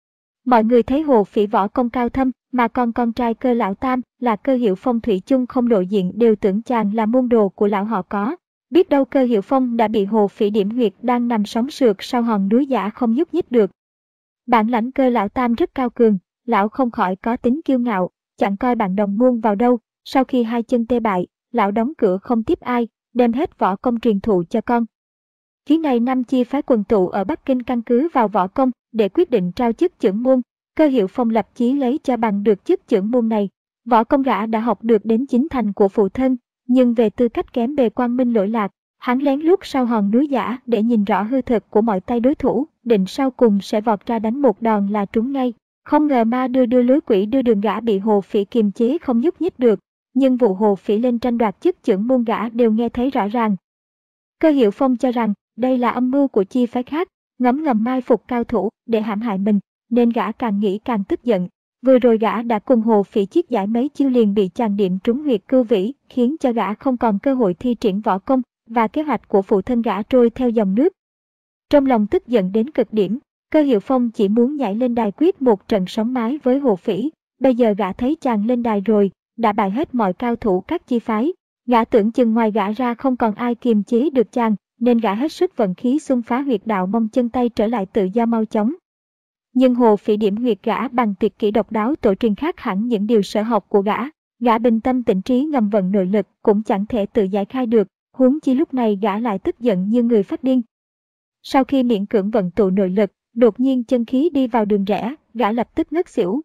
Mọi người thấy Hồ Phỉ võ công cao thâm, mà còn con trai Cơ lão tam là Cơ Hiệu Phong thủy chung không lộ diện đều tưởng chàng là môn đồ của lão họ có. Biết đâu Cơ Hiệu Phong đã bị Hồ Phỉ điểm huyệt đang nằm sóng sượt sau hòn núi giả không nhúc nhích được. Bản lãnh Cơ lão tam rất cao cường, lão không khỏi có tính kiêu ngạo, chẳng coi bạn đồng môn vào đâu. Sau khi hai chân tê bại, lão đóng cửa không tiếp ai, đem hết võ công truyền thụ cho con. Phía này năm chi phái quần tụ ở Bắc Kinh căn cứ vào võ công để quyết định trao chức trưởng môn. Cơ Hiệu Phong lập chí lấy cho bằng được chức trưởng môn này. Võ công gã đã học được đến chín thành của phụ thân, nhưng về tư cách kém bề quang minh lỗi lạc, hắn lén lút sau hòn núi giả để nhìn rõ hư thực của mọi tay đối thủ, định sau cùng sẽ vọt ra đánh một đòn là trúng ngay. Không ngờ ma đưa đưa lối quỷ đưa đường gã bị Hồ Phỉ kiềm chế không nhúc nhích được, nhưng vụ Hồ Phỉ lên tranh đoạt chức trưởng môn gã đều nghe thấy rõ ràng. Cơ Hiệu Phong cho rằng đây là âm mưu của chi phái khác, ngấm ngầm mai phục cao thủ để hãm hại mình, nên gã càng nghĩ càng tức giận. Vừa rồi gã đã cùng Hồ Phỉ chiết giải mấy chiêu liền bị chàng điểm trúng huyệt cưu vĩ, khiến cho gã không còn cơ hội thi triển võ công, và kế hoạch của phụ thân gã trôi theo dòng nước. Trong lòng tức giận đến cực điểm, Cơ Hiệu Phong chỉ muốn nhảy lên đài quyết một trận sóng mái với Hồ Phỉ. Bây giờ gã thấy chàng lên đài rồi, đã bại hết mọi cao thủ các chi phái. Gã tưởng chừng ngoài gã ra không còn ai kiềm chế được chàng, nên gã hết sức vận khí xung phá huyệt đạo mong chân tay trở lại tự do mau chóng. Nhưng Hồ Phỉ điểm huyệt gã bằng tuyệt kỹ độc đáo tổ truyền khác hẳn những điều sở học của gã. Gã bình tâm tĩnh trí ngầm vận nội lực cũng chẳng thể tự giải khai được, huống chi lúc này gã lại tức giận như người phát điên. Sau khi miễn cưỡng vận tụ nội lực, đột nhiên chân khí đi vào đường rẽ, gã lập tức ngất xỉu.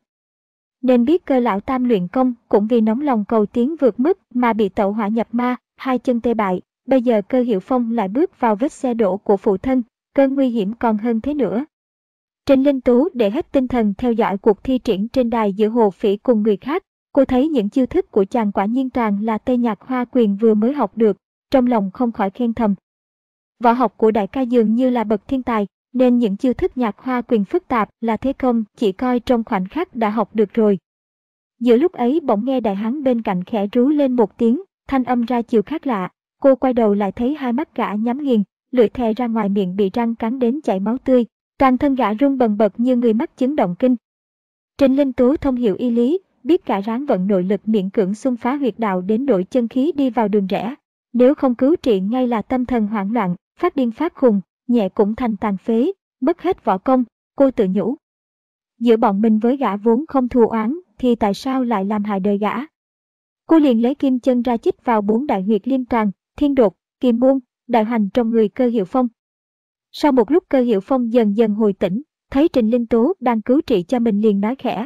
Nên biết Cơ lão tam luyện công cũng vì nóng lòng cầu tiến vượt mức mà bị tẩu hỏa nhập ma, hai chân tê bại. Bây giờ Cơ Hiểu Phong lại bước vào vết xe đổ của phụ thân, cơn nguy hiểm còn hơn thế nữa. Trình Linh Tú để hết tinh thần theo dõi cuộc thi triển trên đài giữa Hồ Phỉ cùng người khác. Cô thấy những chiêu thức của chàng quả nhiên toàn là Tây Nhạc Hoa Quyền vừa mới học được, trong lòng không khỏi khen thầm. Võ học của đại ca dường như là bậc thiên tài, nên những chiêu thức Nhạc Hoa Quyền phức tạp là thế công chỉ coi trong khoảnh khắc đã học được rồi. Giữa lúc ấy bỗng nghe đại hán bên cạnh khẽ rú lên một tiếng, thanh âm ra chiều khác lạ. Cô quay đầu lại thấy hai mắt gã nhắm nghiền, lưỡi thè ra ngoài miệng bị răng cắn đến chảy máu tươi, toàn thân gã run bần bật như người mắc chứng động kinh. Trình Linh Tú thông hiểu y lý, biết cả ráng vận nội lực miễn cưỡng xung phá huyệt đạo đến nỗi chân khí đi vào đường rẽ. Nếu không cứu trị ngay là tâm thần hoảng loạn, phát điên phát khùng, nhẹ cũng thành tàn phế, mất hết võ công, cô tự nhủ. Giữa bọn mình với gã vốn không thù oán, thì tại sao lại làm hại đời gã? Cô liền lấy kim chân ra chích vào bốn đại huyệt Liêm Toàn, Thiên Đột, Kim Môn, Đại Hoành trong người Cơ Hiểu Phong. Sau một lúc Cơ Hiểu Phong dần dần hồi tỉnh, thấy Trình Linh Tú đang cứu trị cho mình liền nói khẽ.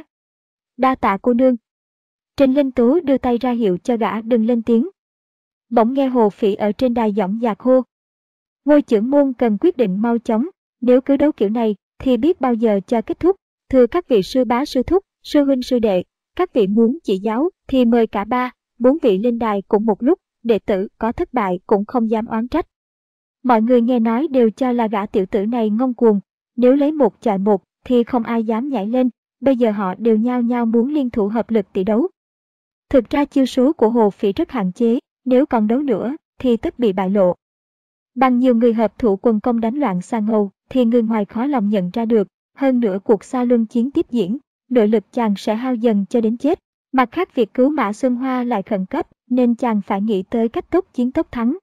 Đa tạ cô nương. Trình Linh Tú đưa tay ra hiệu cho gã đừng lên tiếng. Bỗng nghe Hồ Phỉ ở trên đài giọng dạc hô. Ngôi chưởng môn cần quyết định mau chóng, nếu cứ đấu kiểu này thì biết bao giờ cho kết thúc. Thưa các vị sư bá sư thúc, sư huynh sư đệ, các vị muốn chỉ giáo thì mời cả ba, bốn vị lên đài cùng một lúc, đệ tử có thất bại cũng không dám oán trách. Mọi người nghe nói đều cho là gã tiểu tử này ngông cuồng, nếu lấy một chọi một thì không ai dám nhảy lên, bây giờ họ đều nhao nhao muốn liên thủ hợp lực tỷ đấu. Thực ra chiêu số của Hồ Phỉ rất hạn chế, nếu còn đấu nữa thì tất bị bại lộ. Bằng nhiều người hợp thủ quần công đánh loạn xa ngầu thì người ngoài khó lòng nhận ra được, hơn nữa cuộc xa luân chiến tiếp diễn, nội lực chàng sẽ hao dần cho đến chết. Mặt khác việc cứu Mã Xuân Hoa lại khẩn cấp nên chàng phải nghĩ tới cách tốc chiến tốc thắng.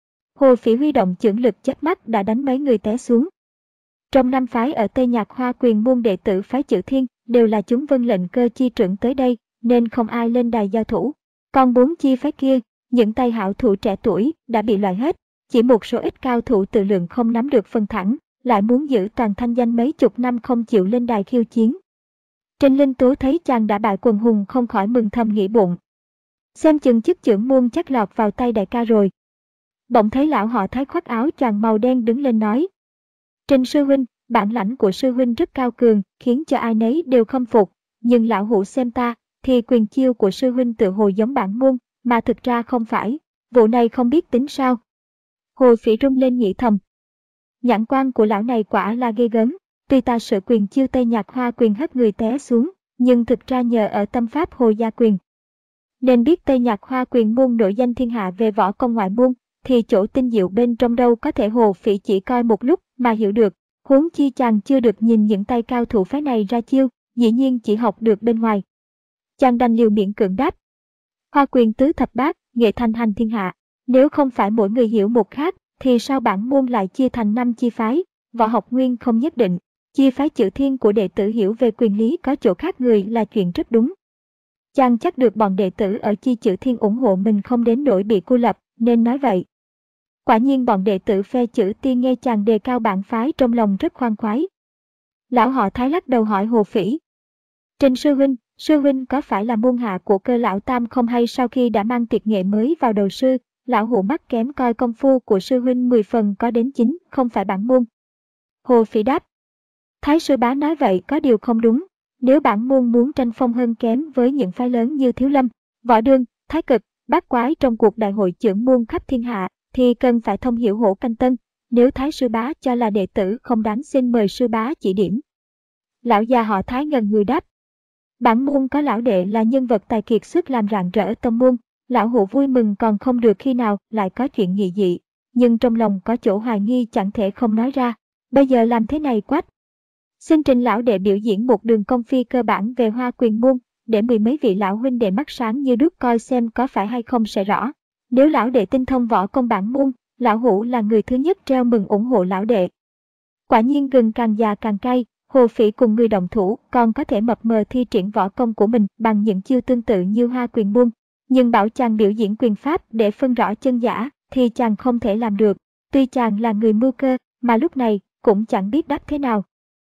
Hồ Phỉ huy động chưởng lực chớp mắt đã đánh mấy người té xuống. Trong năm phái ở Tây Nhạc Hoa Quyền môn đệ tử phái Chữ Thiên đều là chúng vâng lệnh Cơ chi trưởng tới đây nên không ai lên đài giao thủ. Còn bốn chi phái kia, những tay hảo thủ trẻ tuổi đã bị loại hết, chỉ một số ít cao thủ tự lượng không nắm được phần thắng, lại muốn giữ toàn thanh danh mấy chục năm không chịu lên đài khiêu chiến. Trình Linh Tú thấy chàng đã bại quần hùng không khỏi mừng thầm nghĩ bụng. Xem chừng chức trưởng môn chắc lọt vào tay đại ca rồi. Bỗng thấy lão họ Thái khoác áo choàng màu đen đứng lên nói. Trình sư huynh, bản lãnh của sư huynh rất cao cường, khiến cho ai nấy đều khâm phục. Nhưng lão hủ xem ta, thì quyền chiêu của sư huynh tự hồ giống bản môn, mà thực ra không phải. Vụ này không biết tính sao. Hồ Phỉ rung lên nghĩ thầm. Nhãn quan của lão này quả là ghê gớm. Tuy ta sợ quyền chiêu Tây Nhạc Hoa Quyền hất người té xuống, nhưng thực ra nhờ ở tâm pháp Hồ Gia Quyền. Nên biết Tây Nhạc Hoa Quyền môn nổi danh thiên hạ về võ công ngoại môn, thì chỗ tinh diệu bên trong đâu có thể Hồ Phỉ chỉ coi một lúc mà hiểu được. Huống chi chàng chưa được nhìn những tay cao thủ phái này ra chiêu, dĩ nhiên chỉ học được bên ngoài. Chàng đành liều miệng cưỡng đáp. Hoa Quyền tứ thập bát, nghệ thành hành thiên hạ. Nếu không phải mỗi người hiểu một khác, thì sao bản môn lại chia thành năm chi phái? Võ học nguyên không nhất định. Chia phái Chữ Thiên của đệ tử hiểu về quyền lý có chỗ khác người là chuyện rất đúng. Chàng chắc được bọn đệ tử ở chi Chữ Thiên ủng hộ mình không đến nỗi bị cô lập, nên nói vậy. Quả nhiên bọn đệ tử phe Chữ Tiên nghe chàng đề cao bản phái trong lòng rất khoan khoái. Lão họ Thái lắc đầu hỏi Hồ Phỉ. Trình sư huynh, sư huynh có phải là môn hạ của Cơ lão tam không, hay sau khi đã mang tuyệt nghệ mới vào đầu sư, lão hủ mắt kém coi công phu của sư huynh mười phần có đến chín, không phải bản môn? Hồ Phỉ đáp. Thái sư bá nói vậy có điều không đúng. Nếu bản môn muốn tranh phong hơn kém với những phái lớn như Thiếu Lâm, Võ Đương, Thái Cực, Bát Quái trong cuộc đại hội chưởng môn khắp thiên hạ, thì cần phải thông hiểu Hổ Canh Tân. Nếu Thái sư bá cho là đệ tử không đáng, xin mời sư bá chỉ điểm. Lão già họ Thái ngần người đáp. Bản môn có lão đệ là nhân vật tài kiệt xuất làm rạng rỡ tông môn, lão hủ vui mừng còn không được khi nào lại có chuyện nghị dị, nhưng trong lòng có chỗ hoài nghi chẳng thể không nói ra. Bây giờ làm thế này quách. Xin Trình lão đệ biểu diễn một đường công phi cơ bản về Hoa Quyền môn, để mười mấy vị lão huynh đệ mắt sáng như đuốc coi xem có phải hay không sẽ rõ. Nếu lão đệ tinh thông võ công bản môn, lão hủ là người thứ nhất treo mừng ủng hộ lão đệ. Quả nhiên gừng càng già càng cay, Hồ Phỉ cùng người động thủ còn có thể mập mờ thi triển võ công của mình bằng những chiêu tương tự như Hoa Quyền Môn, nhưng bảo chàng biểu diễn quyền pháp để phân rõ chân giả thì chàng không thể làm được. Tuy chàng là người mưu cơ mà lúc này cũng chẳng biết đáp thế nào.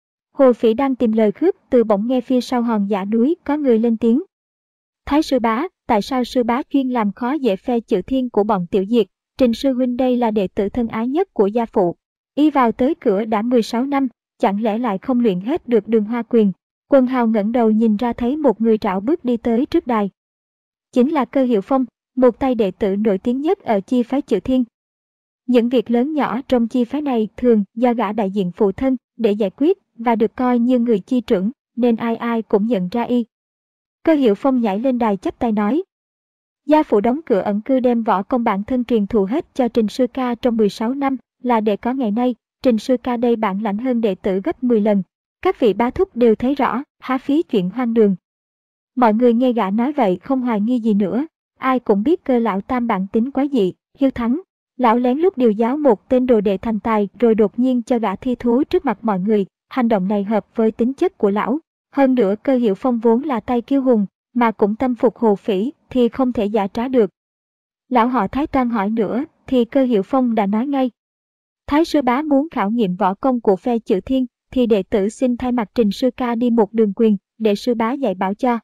Hồ Phỉ đang tìm lời khước từ bỗng nghe phía sau hòn dã núi có người lên tiếng. Thái sư bá, tại sao sư bá chuyên làm khó dễ phe Chữ Thiên của bọn Tiểu Diệt? Trình sư huynh đây là đệ tử thân ái nhất của gia phụ. Y vào tới cửa đã mười sáu năm, chẳng lẽ lại không luyện hết được đường Hoa Quyền? Quân Hào ngẩng đầu nhìn ra thấy một người trảo bước đi tới trước đài. Chính là Cơ Hiệu Phong, một tay đệ tử nổi tiếng nhất ở chi phái Chữ Thiên. Những việc lớn nhỏ trong chi phái này thường do gã đại diện phụ thân để giải quyết và được coi như người chi trưởng, nên ai ai cũng nhận ra y. Cơ Hiệu Phong nhảy lên đài chắp tay nói. Gia phụ đóng cửa ẩn cư đem võ công bản thân truyền thụ hết cho Trình sư ca trong mười sáu năm là để có ngày nay. Trình sư ca đây bản lãnh hơn đệ tử gấp mười lần. Các vị bá thúc đều thấy rõ, há phí chuyện hoang đường. Mọi người nghe gã nói vậy không hoài nghi gì nữa. Ai cũng biết Cơ lão tam bản tính quái dị, hiếu thắng. Lão lén lút điều giáo một tên đồ đệ thành tài rồi đột nhiên cho gã thi thố trước mặt mọi người. Hành động này hợp với tính chất của lão. Hơn nữa Cơ Hiệu Phong vốn là tay kiêu hùng, mà cũng tâm phục Hồ Phỉ thì không thể giả trá được. Lão họ Thái toan hỏi nữa thì Cơ Hiệu Phong đã nói ngay. Thái sư bá muốn khảo nghiệm võ công của phe Chữ Thiên thì đệ tử xin thay mặt Trình sư ca đi một đường quyền để sư bá dạy bảo cho.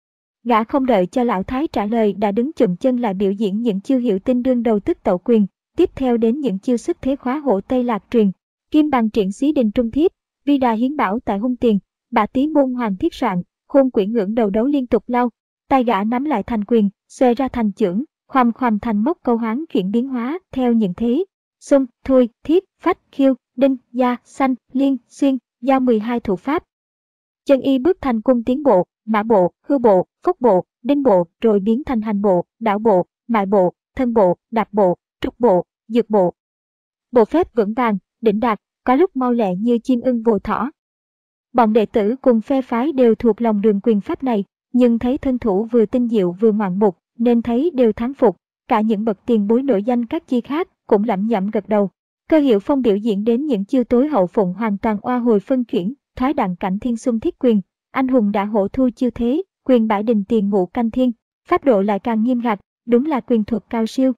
Gã không đợi cho lão Thái trả lời đã đứng chụm chân lại biểu diễn những chiêu hiệu tinh đương đầu tức tẩu quyền, tiếp theo đến những chiêu sức thế khóa hộ Tây Lạc truyền, kim bằng triển xí đình trung thiếp, vi đà hiến bảo tại hung tiền, bả tí môn hoàng thiết soạn, hôn quỷ ngưỡng đầu đấu liên tục lao, tay gã nắm lại thành quyền, xòe ra thành chưởng, khoằm khoằm thành mốc câu hoán chuyển biến hóa theo những thế. Xung, thui, thiết, phách, khiêu, đinh, gia, sanh, liên, xuyên, giao mười hai thủ pháp. Chân y bước thành cung tiến bộ, mã bộ, hư bộ, phúc bộ, đinh bộ rồi biến thành hành bộ, đảo bộ, mại bộ, thân bộ, đạp bộ, trục bộ, dược bộ. Bộ phép vững vàng, đỉnh đạt, có lúc mau lẹ như chim ưng vồ thỏ. Bọn đệ tử cùng phe phái đều thuộc lòng đường quyền pháp này, nhưng thấy thân thủ vừa tinh diệu vừa ngoạn mục nên thấy đều thán phục. Cả những bậc tiền bối nổi danh các chi khác cũng lẩm nhẩm gật đầu. Cơ Hiệu Phong biểu diễn đến những chiêu tối hậu phụng hoàn toàn oa hồi phân chuyển, thoái đặng cảnh thiên xung thiết quyền, anh hùng đã hổ thu chiêu thế, quyền bãi đình tiền ngũ canh thiên, pháp độ lại càng nghiêm ngặt, đúng là quyền thuật cao siêu.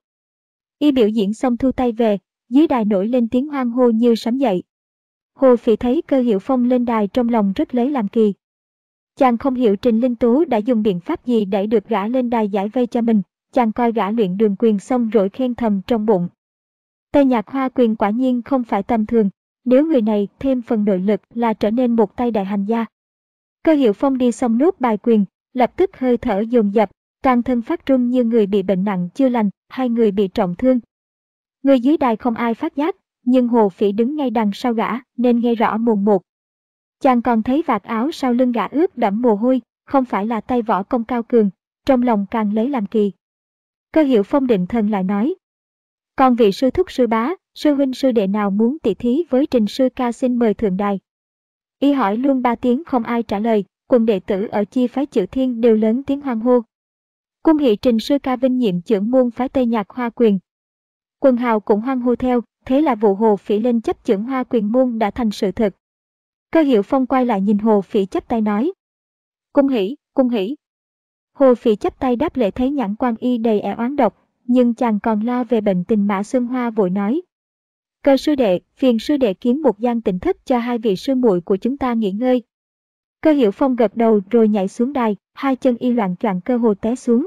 Y biểu diễn xong thu tay về, dưới đài nổi lên tiếng hoan hô như sấm dậy. Hồ Phỉ thấy Cơ Hiệu Phong lên đài trong lòng rất lấy làm kỳ. Chàng không hiểu Trình Linh Tú đã dùng biện pháp gì đẩy được gã lên đài giải vây cho mình. Chàng coi gã luyện đường quyền xong rồi khen thầm trong bụng. Tây Nhạc Hoa Quyền quả nhiên không phải tầm thường, nếu người này thêm phần nội lực là trở nên một tay đại hành gia. Cơ Hiệu Phong đi xong nốt bài quyền, lập tức hơi thở dồn dập, toàn thân phát run như người bị bệnh nặng chưa lành hay người bị trọng thương. Người dưới đài không ai phát giác, nhưng Hồ Phỉ đứng ngay đằng sau gã nên nghe rõ mồn một. Chàng còn thấy vạt áo sau lưng gã ướt đẫm mồ hôi, không phải là tay võ công cao cường, trong lòng càng lấy làm kỳ. Cơ Hiệu Phong định thần lại nói. Còn vị sư thúc sư bá, sư huynh sư đệ nào muốn tỉ thí với Trình sư ca xin mời thượng đài. Y hỏi luôn ba tiếng không ai trả lời, cùng đệ tử ở chi phái Chữ Thiên đều lớn tiếng hoan hô. Cung hỷ Trình sư ca vinh nhiệm chưởng môn phái Tây Nhạc Hoa Quyền. Quần hào cũng hoan hô theo, thế là vụ Hồ Phỉ lên chấp chưởng Hoa Quyền môn đã thành sự thật. Cơ Hiệu Phong quay lại nhìn Hồ Phỉ chắp tay nói. Cung hỷ, cung hỷ. Hồ Phỉ chắp tay đáp lễ thấy nhãn quan y đầy ẻ oán độc, nhưng chàng còn lo về bệnh tình Mã Xuân Hoa vội nói. Cơ sư đệ, phiền sư đệ kiếm một gian tịnh thất cho hai vị sư muội của chúng ta nghỉ ngơi. Cơ Hiệu Phong gật đầu rồi nhảy xuống đài, hai chân y loạn choạng cơ hồ té xuống.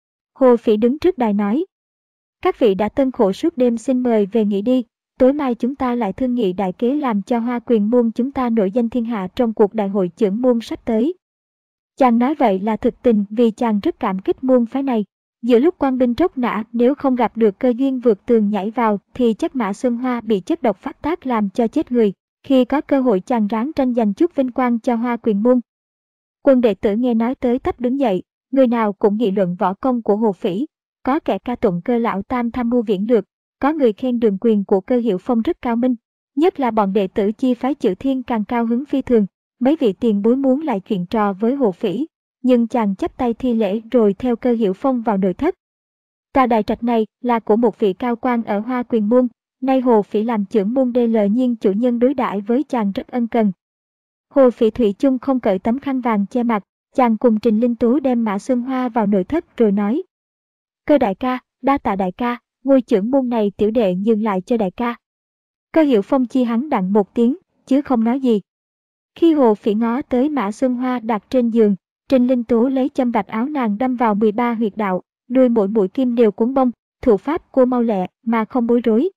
Hồ Phỉ đứng trước đài nói. Các vị đã tân khổ suốt đêm xin mời về nghỉ đi, tối mai chúng ta lại thương nghị đại kế làm cho Hoa Quyền môn chúng ta nổi danh thiên hạ trong cuộc đại hội chưởng môn sắp tới. Chàng nói vậy là thực tình vì chàng rất cảm kích môn phái này. Giữa lúc quan binh tróc nã nếu không gặp được cơ duyên vượt tường nhảy vào thì chắc Mã Xuân Hoa bị chất độc phát tác làm cho chết người. Khi có cơ hội chàng ráng tranh giành chút vinh quang cho Hoa Quyền môn. Quân đệ tử nghe nói tới tấp đứng dậy, người nào cũng nghị luận võ công của Hồ Phỉ. Có kẻ ca tụng Cơ lão tam tham mưu viễn lược, có người khen đường quyền của Cơ Hiệu Phong rất cao minh. Nhất là bọn đệ tử chi phái Chữ Thiên càng cao hứng phi thường. Mấy vị tiền bối muốn lại chuyện trò với Hồ Phỉ, nhưng chàng chắp tay thi lễ rồi theo Cơ Hiệu Phong vào nội thất. Tòa đại trạch này là của một vị cao quan ở Hoa Quyền môn, nay Hồ Phỉ làm chưởng môn đê lờ nhiên chủ nhân đối đãi với chàng rất ân cần. Hồ Phỉ thủy chung không cởi tấm khăn vàng che mặt, chàng cùng Trình Linh Tú đem Mã Xuân Hoa vào nội thất rồi nói. Cơ đại ca, đa tạ đại ca, ngôi trưởng môn này tiểu đệ nhường lại cho đại ca. Cơ Hiểu Phong chi hắn đặng một tiếng, chứ không nói gì. Khi Hồ Phỉ ngó tới Mã Xuân Hoa đặt trên giường, Trình Linh Tú lấy châm vạch áo nàng đâm vào mười ba huyệt đạo, nuôi mỗi mũi kim đều cuốn bông, thủ pháp cô mau lẹ mà không bối rối.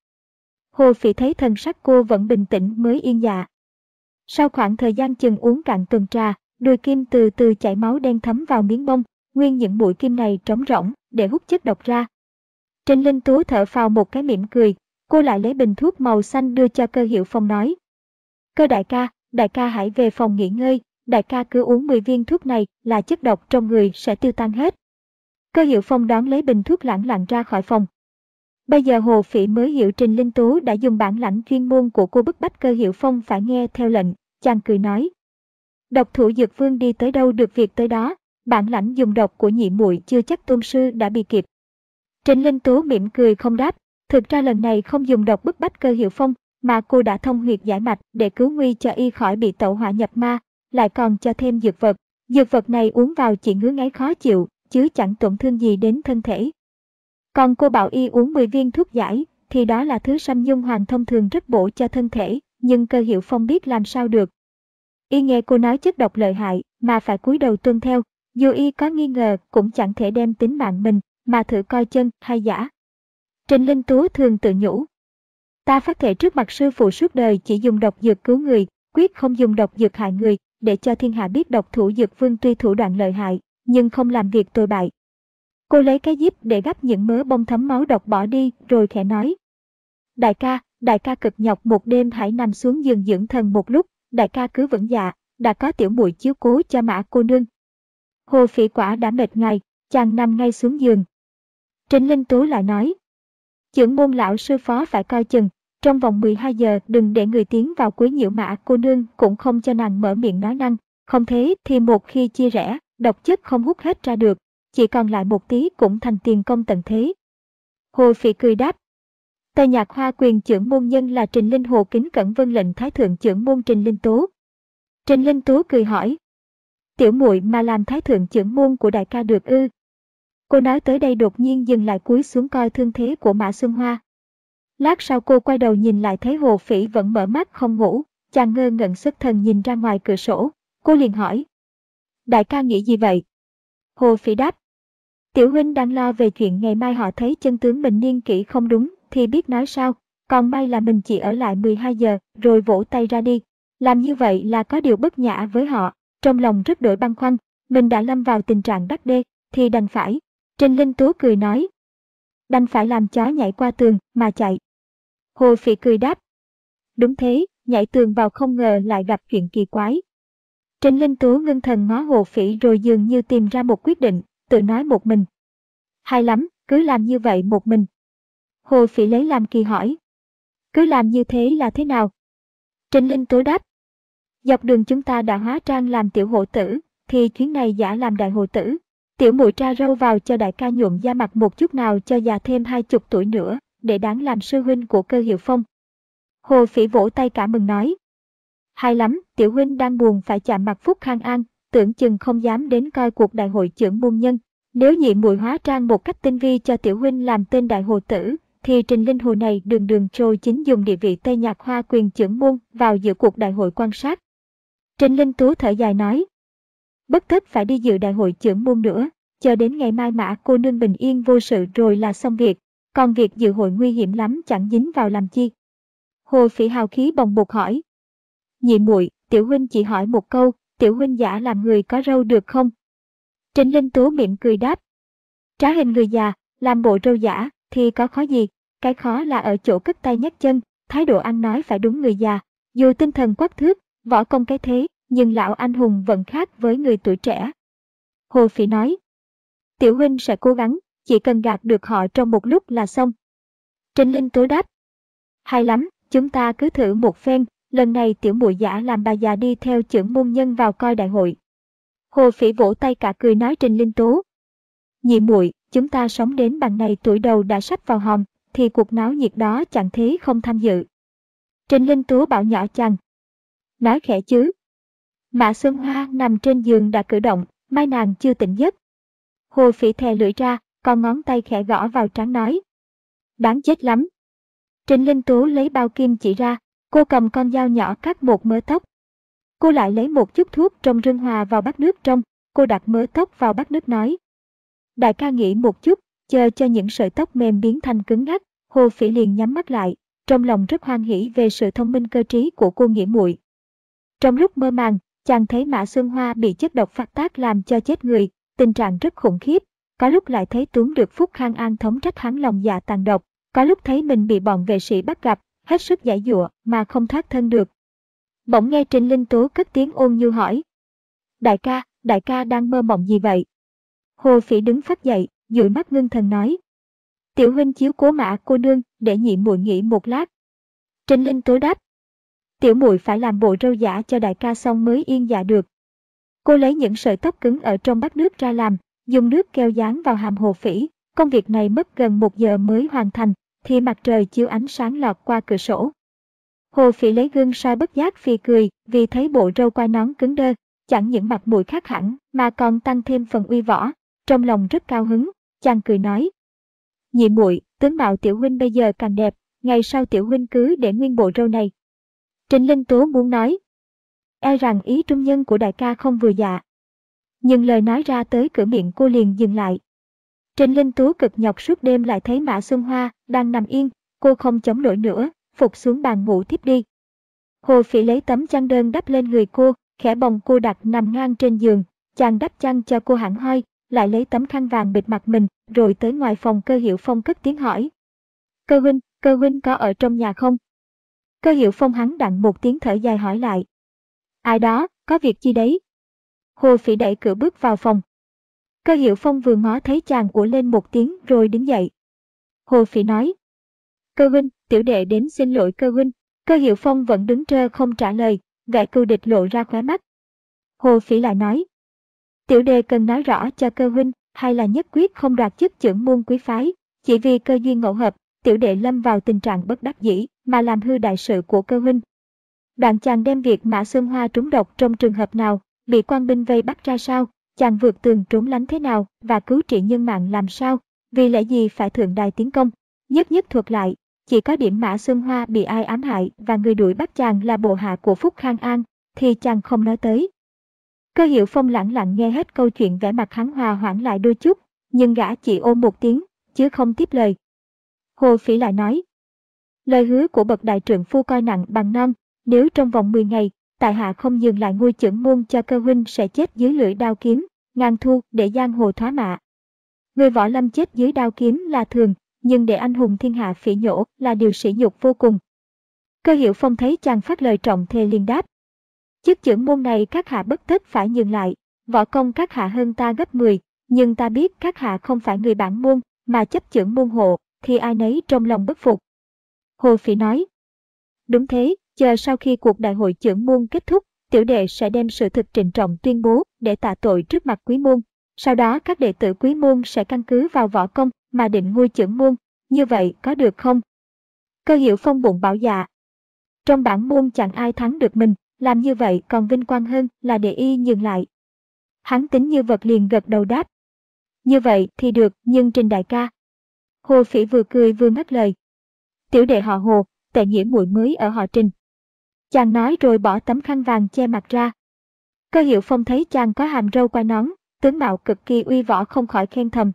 Hồ Phỉ thấy thần sắc cô vẫn bình tĩnh mới yên dạ. Sau khoảng thời gian chừng uống cạn tuần trà, đùi kim từ từ chảy máu đen thấm vào miếng bông, nguyên những mũi kim này trống rỗng để hút chất độc ra. Trình Linh Tú thở phào một cái mỉm cười, cô lại lấy bình thuốc màu xanh đưa cho Cơ Hiểu Phong nói. Cơ đại ca, đại ca hãy về phòng nghỉ ngơi, đại ca cứ uống mười viên thuốc này là chất độc trong người sẽ tiêu tan hết. Cơ Hiểu Phong đón lấy bình thuốc lẳng lặng ra khỏi phòng. Bây giờ Hồ Phỉ mới hiểu Trình Linh Tú đã dùng bản lãnh chuyên môn của cô bức bách Cơ Hiểu Phong phải nghe theo lệnh, chàng cười nói. Độc thủ dược vương đi tới đâu được việc tới đó, bản lãnh dùng độc của nhị muội chưa chắc tôn sư đã bị kịp. Trình Linh Tú mỉm cười không đáp, thực ra lần này không dùng độc bức bách Cơ Hiểu Phong, mà cô đã thông huyệt giải mạch để cứu nguy cho y khỏi bị tẩu hỏa nhập ma, lại còn cho thêm dược vật. Dược vật này uống vào chỉ ngứa ngáy khó chịu, chứ chẳng tổn thương gì đến thân thể. Còn cô bảo y uống mười viên thuốc giải, thì đó là thứ Sâm Nhung Hoàng thông thường rất bổ cho thân thể, nhưng Cơ Hiểu Phong biết làm sao được. Y nghe cô nói chất độc lợi hại, mà phải cúi đầu tuân theo, dù y có nghi ngờ cũng chẳng thể đem tính mạng mình, mà thử coi chân hay giả. Trình Linh Tú thường tự nhủ. Ta phát thệ trước mặt sư phụ suốt đời chỉ dùng độc dược cứu người, quyết không dùng độc dược hại người, để cho thiên hạ biết độc thủ dược vương tuy thủ đoạn lợi hại, nhưng không làm việc tồi bại. Cô lấy cái díp để gắp những mớ bông thấm máu độc bỏ đi, rồi khẽ nói. Đại ca, đại ca cực nhọc một đêm hãy nằm xuống giường dưỡng thần một lúc, đại ca cứ vững dạ, đã có tiểu muội chiếu cố cho Mã cô nương. Hồ Phỉ quả đã mệt ngay, chàng nằm ngay xuống giường. Trình Linh Tú lại nói. Chưởng môn lão sư phó phải coi chừng, trong vòng mười hai giờ đừng để người tiến vào quấy nhiễu Mã cô nương, cũng không cho nàng mở miệng nói năng, không thế thì một khi chia rẽ, độc chất không hút hết ra được, chỉ còn lại một tí cũng thành tiền công tận thế. Hồ Phỉ cười đáp. Tây Nhạc Hoa quyền chưởng môn nhân là Trình Linh Hồ kính cẩn vâng lệnh thái thượng chưởng môn Trình Linh Tú. Trình Linh Tú cười hỏi. Tiểu muội mà làm thái thượng chưởng môn của đại ca được ư? Cô nói tới đây đột nhiên dừng lại cúi xuống coi thương thế của Mã Xuân Hoa. Lát sau cô quay đầu nhìn lại thấy Hồ Phỉ vẫn mở mắt không ngủ, chàng ngơ ngẩn xuất thần nhìn ra ngoài cửa sổ, cô liền hỏi. Đại ca nghĩ gì vậy? Hồ Phỉ đáp. Tiểu huynh đang lo về chuyện ngày mai họ thấy chân tướng mình niên kỷ không đúng thì biết nói sao, còn may là mình chỉ ở lại mười hai giờ rồi vỗ tay ra đi. Làm như vậy là có điều bất nhã với họ, trong lòng rất đổi băn khoăn, mình đã lâm vào tình trạng đắc đê, thì đành phải. Trình Linh Tú cười nói. Đành phải làm chó nhảy qua tường mà chạy. Hồ Phỉ cười đáp. Đúng thế, nhảy tường vào không ngờ lại gặp chuyện kỳ quái. Trình Linh Tú ngưng thần ngó Hồ Phỉ rồi dường như tìm ra một quyết định, tự nói một mình. Hay lắm, cứ làm như vậy một mình. Hồ Phỉ lấy làm kỳ hỏi. Cứ làm như thế là thế nào? Trình Linh Tú đáp. Dọc đường chúng ta đã hóa trang làm tiểu hộ tử, thì chuyến này giả làm đại hộ tử. Tiểu muội tra râu vào cho đại ca nhuộm da mặt một chút nào cho già thêm hai chục tuổi nữa, để đáng làm sư huynh của Cơ Hiểu Phong. Hồ Phỉ vỗ tay cả mừng nói. Hay lắm, tiểu huynh đang buồn phải chạm mặt Phúc Khang An, tưởng chừng không dám đến coi cuộc đại hội chưởng môn nhân. Nếu nhị muội hóa trang một cách tinh vi cho tiểu huynh làm tên đại hộ tử, thì Trình Linh Hồ này đường đường trôi chính dùng địa vị Tây Nhạc Hoa quyền chưởng môn vào giữa cuộc đại hội quan sát. Trình Linh Tú thở dài nói. Bất tất phải đi dự đại hội chưởng môn nữa, chờ đến ngày mai Mã cô nương bình yên vô sự rồi là xong việc, còn việc dự hội nguy hiểm lắm chẳng dính vào làm chi. Hồ Phỉ hào khí bồng bột hỏi. Nhị muội, tiểu huynh chỉ hỏi một câu, tiểu huynh giả làm người có râu được không? Trình Linh Tú mỉm cười đáp. Trá hình người già, làm bộ râu giả, thì có khó gì, cái khó là ở chỗ cất tay nhấc chân, thái độ ăn nói phải đúng người già, dù tinh thần quắc thước, võ công cái thế, nhưng lão anh hùng vẫn khác với người tuổi trẻ. Hồ Phỉ nói. Tiểu huynh sẽ cố gắng, chỉ cần gạt được họ trong một lúc là xong. Trình Linh Tú đáp. Hay lắm, chúng ta cứ thử một phen, lần này tiểu muội giả làm bà già đi theo chưởng môn nhân vào coi đại hội. Hồ Phỉ vỗ tay cả cười nói Trình Linh Tú. Nhị muội, chúng ta sống đến bằng này tuổi đầu đã sắp vào hòm, thì cuộc náo nhiệt đó chẳng thế không tham dự. Trình Linh Tú bảo nhỏ chàng. Nói khẽ chứ. Mã Xuân Hoa nằm trên giường đã cử động, mai nàng chưa tỉnh giấc. Hồ Phỉ thè lưỡi ra, con ngón tay khẽ gõ vào trán nói. Đáng chết lắm. Trịnh Linh Tố lấy bao kim chỉ ra, cô cầm con dao nhỏ cắt một mớ tóc. Cô lại lấy một chút thuốc trong rưng hòa vào bát nước trong, cô đặt mớ tóc vào bát nước nói. Đại ca nghĩ một chút, chờ cho những sợi tóc mềm biến thành cứng ngắc. Hồ Phỉ liền nhắm mắt lại, trong lòng rất hoan hỉ về sự thông minh cơ trí của cô nghĩa muội. Trong lúc mơ màng, chàng thấy Mã Xuân Hoa bị chất độc phát tác làm cho chết người, tình trạng rất khủng khiếp. Có lúc lại thấy Tuấn được Phúc Khang An thống trách hắn lòng dạ tàn độc, có lúc thấy mình bị bọn vệ sĩ bắt gặp, hết sức giãy giụa mà không thoát thân được. Bỗng nghe Trịnh Linh Tố cất tiếng ôn nhu hỏi. Đại ca, đại ca đang mơ mộng gì vậy? Hồ Phỉ đứng phắt dậy, dụi mắt ngưng thần nói. Tiểu huynh chiếu cố Mã cô nương, để nhị muội nghỉ một lát. Trịnh Linh Tố đáp. Tiểu muội phải làm bộ râu giả cho đại ca xong mới yên dạ được. Cô lấy những sợi tóc cứng ở trong bát nước ra làm, dùng nước keo dán vào hàm Hồ Phỉ. Công việc này mất gần một giờ mới hoàn thành, thì mặt trời chiếu ánh sáng lọt qua cửa sổ. Hồ Phỉ lấy gương soi bất giác phì cười, vì thấy bộ râu quai nón cứng đơ, chẳng những mặt mũi khác hẳn mà còn tăng thêm phần uy võ. Trong lòng rất cao hứng, chàng cười nói. Nhị muội, tướng mạo tiểu huynh bây giờ càng đẹp, ngày sau tiểu huynh cứ để nguyên bộ râu này. Trịnh Linh Tố muốn nói. E rằng ý trung nhân của đại ca không vừa dạ. Nhưng lời nói ra tới cửa miệng cô liền dừng lại. Trịnh Linh Tố cực nhọc suốt đêm lại thấy Mã Xuân Hoa đang nằm yên, cô không chống nổi nữa, phục xuống bàn ngủ thiếp đi. Hồ Phỉ lấy tấm chăn đơn đắp lên người cô, khẽ bồng cô đặt nằm ngang trên giường, chàng đắp chăn cho cô hẳn hoi, lại lấy tấm khăn vàng bịt mặt mình, rồi tới ngoài phòng Cơ Hiểu Phong cất tiếng hỏi. Cơ huynh, Cơ huynh có ở trong nhà không? Cơ Hiểu Phong hắn đặng một tiếng thở dài hỏi lại. Ai đó, có việc chi đấy? Hồ Phỉ đẩy cửa bước vào phòng. Cơ Hiểu Phong vừa ngó thấy chàng ủa lên một tiếng rồi đứng dậy. Hồ Phỉ nói. Cơ huynh, tiểu đệ đến xin lỗi cơ huynh. Cơ Hiểu Phong vẫn đứng trơ không trả lời, vẻ cừu địch lộ ra khóe mắt. Hồ Phỉ lại nói. Tiểu đệ cần nói rõ cho cơ huynh, hay là nhất quyết không đoạt chức chưởng môn quý phái, chỉ vì cơ duyên ngẫu hợp, tiểu đệ lâm vào tình trạng bất đắc dĩ mà làm hư đại sự của cơ huynh. Đoạn chàng đem việc Mã Xuân Hoa trúng độc trong trường hợp nào, bị quan binh vây bắt ra sao, chàng vượt tường trốn lánh thế nào và cứu trị nhân mạng làm sao, vì lẽ gì phải thượng đài tiến công, nhất nhất thuật lại. Chỉ có điểm Mã Xuân Hoa bị ai ám hại và người đuổi bắt chàng là bộ hạ của Phúc Khang An, thì chàng không nói tới. Cơ Hiểu Phong lặng lặng nghe hết câu chuyện, vẻ mặt hắn hòa hoãn lại đôi chút, nhưng gã chỉ ôm một tiếng, chứ không tiếp lời. Hồ Phỉ lại nói. Lời hứa của bậc đại trượng phu coi nặng bằng non, nếu trong vòng mười ngày, tại hạ không dừng lại ngôi chưởng môn cho cơ huynh sẽ chết dưới lưỡi đao kiếm, ngàn thu để giang hồ thoá mạ. Người võ lâm chết dưới đao kiếm là thường, nhưng để anh hùng thiên hạ phỉ nhổ là điều sỉ nhục vô cùng. Cơ Hiểu Phong thấy chàng phát lời trọng thề liền đáp. Chức chưởng môn này các hạ bất tất phải nhường lại, võ công các hạ hơn ta gấp mười, nhưng ta biết các hạ không phải người bản môn, mà chấp chưởng môn hộ, thì ai nấy trong lòng bất phục. Hồ Phỉ nói. Đúng thế, chờ sau khi cuộc đại hội chưởng môn kết thúc, tiểu đệ sẽ đem sự thực trịnh trọng tuyên bố để tạ tội trước mặt quý môn. Sau đó các đệ tử quý môn sẽ căn cứ vào võ công mà định ngôi chưởng môn, như vậy có được không? Cơ Hiểu Phong bụng bảo dạ. Trong bản môn chẳng ai thắng được mình, làm như vậy còn vinh quang hơn là để y nhường lại. Hắn tính như vật liền gật đầu đáp. Như vậy thì được, nhưng Trình đại ca. Hồ Phỉ vừa cười vừa ngắt lời. Tiểu đệ họ Hồ, tệ nghĩa muội mới ở họ Trình. Chàng nói rồi bỏ tấm khăn vàng che mặt ra. Cơ Hiểu Phong thấy chàng có hàm râu quai nón, tướng mạo cực kỳ uy võ không khỏi khen thầm.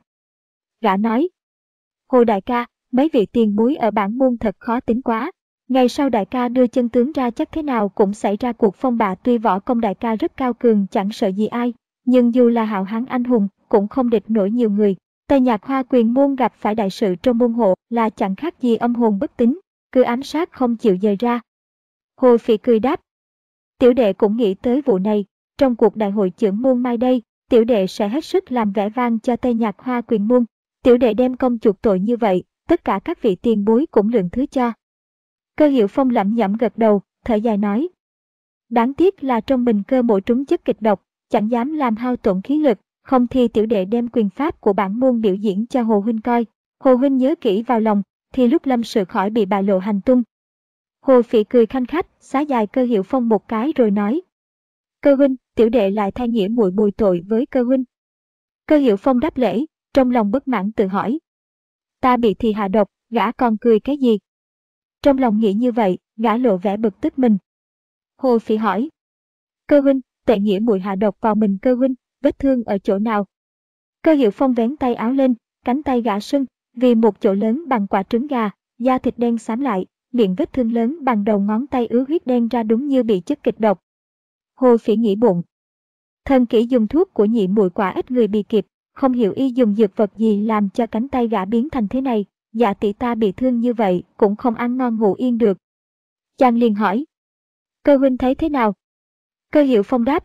Gã nói. Hồ đại ca, mấy vị tiền bối ở bản môn thật khó tính quá. Ngày sau đại ca đưa chân tướng ra chắc thế nào cũng xảy ra cuộc phong bạ, tuy võ công đại ca rất cao cường chẳng sợ gì ai, nhưng dù là hào hán anh hùng cũng không địch nổi nhiều người. Tây Nhạc Hoa quyền môn gặp phải đại sự trong môn hộ là chẳng khác gì âm hồn bất tín, cứ ám sát không chịu dời ra. Hồ Phỉ cười đáp. Tiểu đệ cũng nghĩ tới vụ này, trong cuộc đại hội chưởng môn mai đây, tiểu đệ sẽ hết sức làm vẻ vang cho Tây Nhạc Hoa quyền môn. Tiểu đệ đem công chuộc tội như vậy, tất cả các vị tiền bối cũng lượng thứ cho. Cơ Hiểu Phong lẩm nhẩm gật đầu, thở dài nói. Đáng tiếc là trong mình cơ mộ trúng chất kịch độc, chẳng dám làm hao tổn khí lực, không thì tiểu đệ đem quyền pháp của bản môn biểu diễn cho Hồ huynh coi. Hồ huynh nhớ kỹ vào lòng, thì lúc lâm sự khỏi bị bại lộ hành tung. Hồ Phỉ cười khanh khách, xá dài Cơ Hiểu Phong một cái rồi nói. Cơ huynh, tiểu đệ lại thay nghĩa muội bồi tội với cơ huynh. Cơ Hiểu Phong đáp lễ, trong lòng bất mãn tự hỏi. Ta bị thì hạ độc, gã còn cười cái gì? Trong lòng nghĩ như vậy, gã lộ vẻ bực tức mình. Hồ Phỉ hỏi. Cơ huynh, tệ nghĩa muội hạ độc vào mình cơ huynh, vết thương ở chỗ nào? Cơ Hiểu Phong vén tay áo lên, cánh tay gã sưng, vì một chỗ lớn bằng quả trứng gà, da thịt đen xám lại, miệng vết thương lớn bằng đầu ngón tay ứ huyết đen ra đúng như bị chất kịch độc. Hồ Phỉ nghĩ bụng. Thần kỹ dùng thuốc của nhị muội quả ít người bị kịp, không hiểu y dùng dược vật gì làm cho cánh tay gã biến thành thế này, dạ tỷ ta bị thương như vậy cũng không ăn ngon ngủ yên được. Chàng liền hỏi. Cơ huynh thấy thế nào? Cơ Hiểu Phong đáp.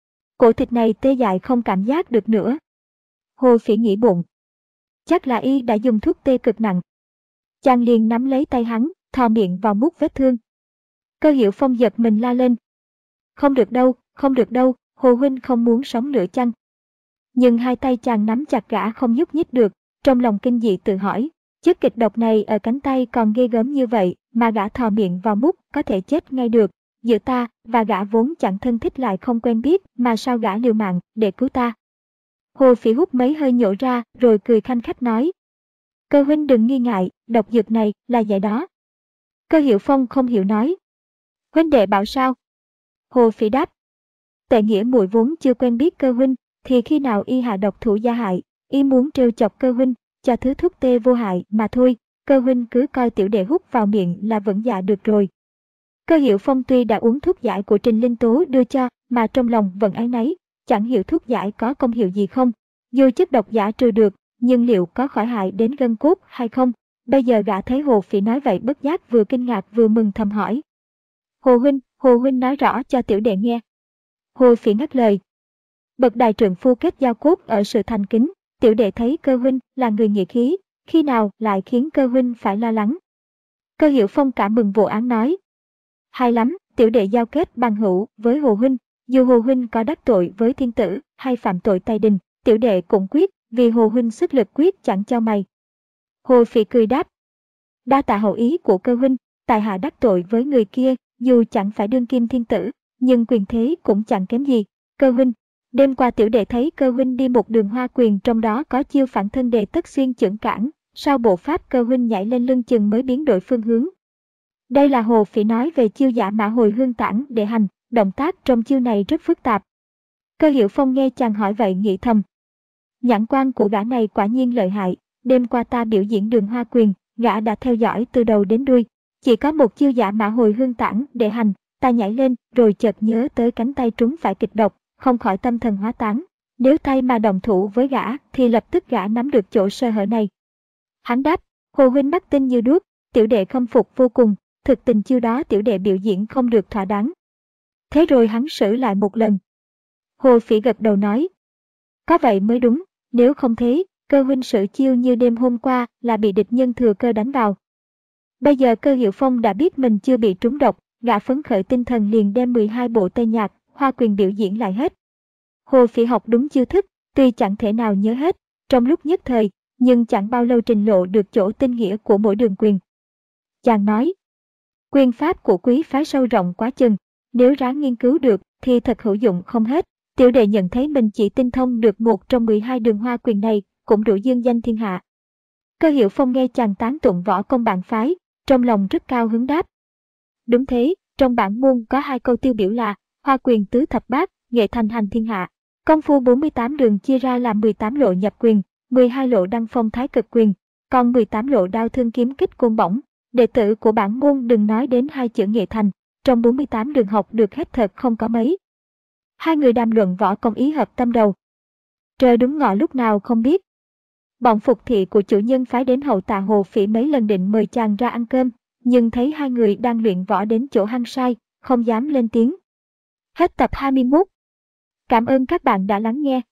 Cổ thịt này tê dại không cảm giác được nữa. Hồ Phỉ nghĩ bụng. Chắc là y đã dùng thuốc tê cực nặng. Chàng liền nắm lấy tay hắn, thò miệng vào mút vết thương. Cơ Hiểu Phong giật mình la lên. Không được đâu, không được đâu, Hồ huynh không muốn sống nữa chăng? Nhưng hai tay chàng nắm chặt gã không nhúc nhích được, trong lòng kinh dị tự hỏi, chất kịch độc này ở cánh tay còn ghê gớm như vậy mà gã thò miệng vào mút có thể chết ngay được. Giữa ta và gã vốn chẳng thân thích lại không quen biết mà sao gã liều mạng để cứu ta. Hồ Phỉ hút mấy hơi nhổ ra rồi cười khanh khách nói. Cơ huynh đừng nghi ngại, độc dược này là giải đó. Cơ Hiểu Phong không hiểu nói. Huynh đệ bảo sao? Hồ Phỉ đáp. Tệ nghĩa muội vốn chưa quen biết cơ huynh, thì khi nào y hạ độc thủ gia hại, y muốn trêu chọc cơ huynh, cho thứ thuốc tê vô hại mà thôi, cơ huynh cứ coi tiểu đệ hút vào miệng là vẫn dạ được rồi. Cơ Hiểu Phong tuy đã uống thuốc giải của Trình Linh Tố đưa cho, mà trong lòng vẫn áy náy, chẳng hiểu thuốc giải có công hiệu gì không. Dù chất độc giả trừ được, nhưng liệu có khỏi hại đến gân cốt hay không? Bây giờ gã thấy Hồ Phỉ nói vậy bất giác vừa kinh ngạc vừa mừng thầm hỏi. Hồ huynh, Hồ huynh nói rõ cho tiểu đệ nghe. Hồ Phỉ ngắt lời. Bậc đại trượng phu kết giao cốt ở sự thành kính, tiểu đệ thấy cơ huynh là người nghĩa khí, khi nào lại khiến cơ huynh phải lo lắng. Cơ Hiểu Phong cả mừng vỗ án nói. Hay lắm, tiểu đệ giao kết bằng hữu với Hồ huynh, dù Hồ huynh có đắc tội với thiên tử hay phạm tội Tây Đình, tiểu đệ cũng quyết, vì Hồ huynh sức lực quyết chẳng cho mày. Hồ Phỉ cười đáp. Đa tạ hậu ý của cơ huynh, tại hạ đắc tội với người kia, dù chẳng phải đương kim thiên tử, nhưng quyền thế cũng chẳng kém gì. Cơ huynh, đêm qua tiểu đệ thấy cơ huynh đi một đường hoa quyền, trong đó có chiêu phản thân đệ tất xuyên chưởng cản, sau bộ pháp cơ huynh nhảy lên lưng chừng mới biến đổi phương hướng. Đây là Hồ Phỉ nói về chiêu giả mã hồi hương tản đệ hành, động tác trong chiêu này rất phức tạp. Cơ Hiểu Phong nghe chàng hỏi vậy nghĩ thầm. Nhãn quan của gã này quả nhiên lợi hại, đêm qua ta biểu diễn đường hoa quyền, gã đã theo dõi từ đầu đến đuôi. Chỉ có một chiêu giả mã hồi hương tản đệ hành, ta nhảy lên rồi chợt nhớ tới cánh tay trúng phải kịch độc, không khỏi tâm thần hóa tán. Nếu tay mà đồng thủ với gã thì lập tức gã nắm được chỗ sơ hở này. Hắn đáp, Hồ huynh mắt tinh như đuốc, tiểu đệ khâm phục vô cùng, thực tình chiêu đó tiểu đệ biểu diễn không được thỏa đáng. Thế rồi hắn sử lại một lần. Hồ Phỉ gật đầu nói. Có vậy mới đúng, nếu không thế, cơ huynh sử chiêu như đêm hôm qua là bị địch nhân thừa cơ đánh vào. Bây giờ Cơ Hiểu Phong đã biết mình chưa bị trúng độc, gã phấn khởi tinh thần liền đem mười hai bộ tây nhạc, hoa quyền biểu diễn lại hết. Hồ Phỉ học đúng chiêu thức, tuy chẳng thể nào nhớ hết, trong lúc nhất thời, nhưng chẳng bao lâu trình lộ được chỗ tinh nghĩa của mỗi đường quyền. Chàng nói, quyền pháp của quý phái sâu rộng quá chừng, nếu ráng nghiên cứu được thì thật hữu dụng không hết. Tiểu đệ nhận thấy mình chỉ tinh thông được một trong mười hai đường hoa quyền này, cũng đủ dương danh thiên hạ. Cơ Hiểu Phong nghe chàng tán tụng võ công bản phái, trong lòng rất cao hứng đáp. Đúng thế, trong bản môn có hai câu tiêu biểu là hoa quyền tứ thập bát, nghệ thành hành thiên hạ. Công phu bốn mươi tám đường chia ra làm mười tám lộ nhập quyền, mười hai lộ đăng phong thái cực quyền, còn mười tám lộ đao thương kiếm kích côn bổng. Đệ tử của bản môn đừng nói đến hai chữ nghệ thành, trong bốn mươi tám đường học được hết thật không có mấy. Hai người đàm luận võ công ý hợp tâm đầu. Trời đúng ngọ lúc nào không biết. Bọn phục thị của chủ nhân phái đến hậu tạ Hồ Phỉ mấy lần định mời chàng ra ăn cơm, nhưng thấy hai người đang luyện võ đến chỗ hăng sai, không dám lên tiếng. Hết tập hai mươi mốt. Cảm ơn các bạn đã lắng nghe.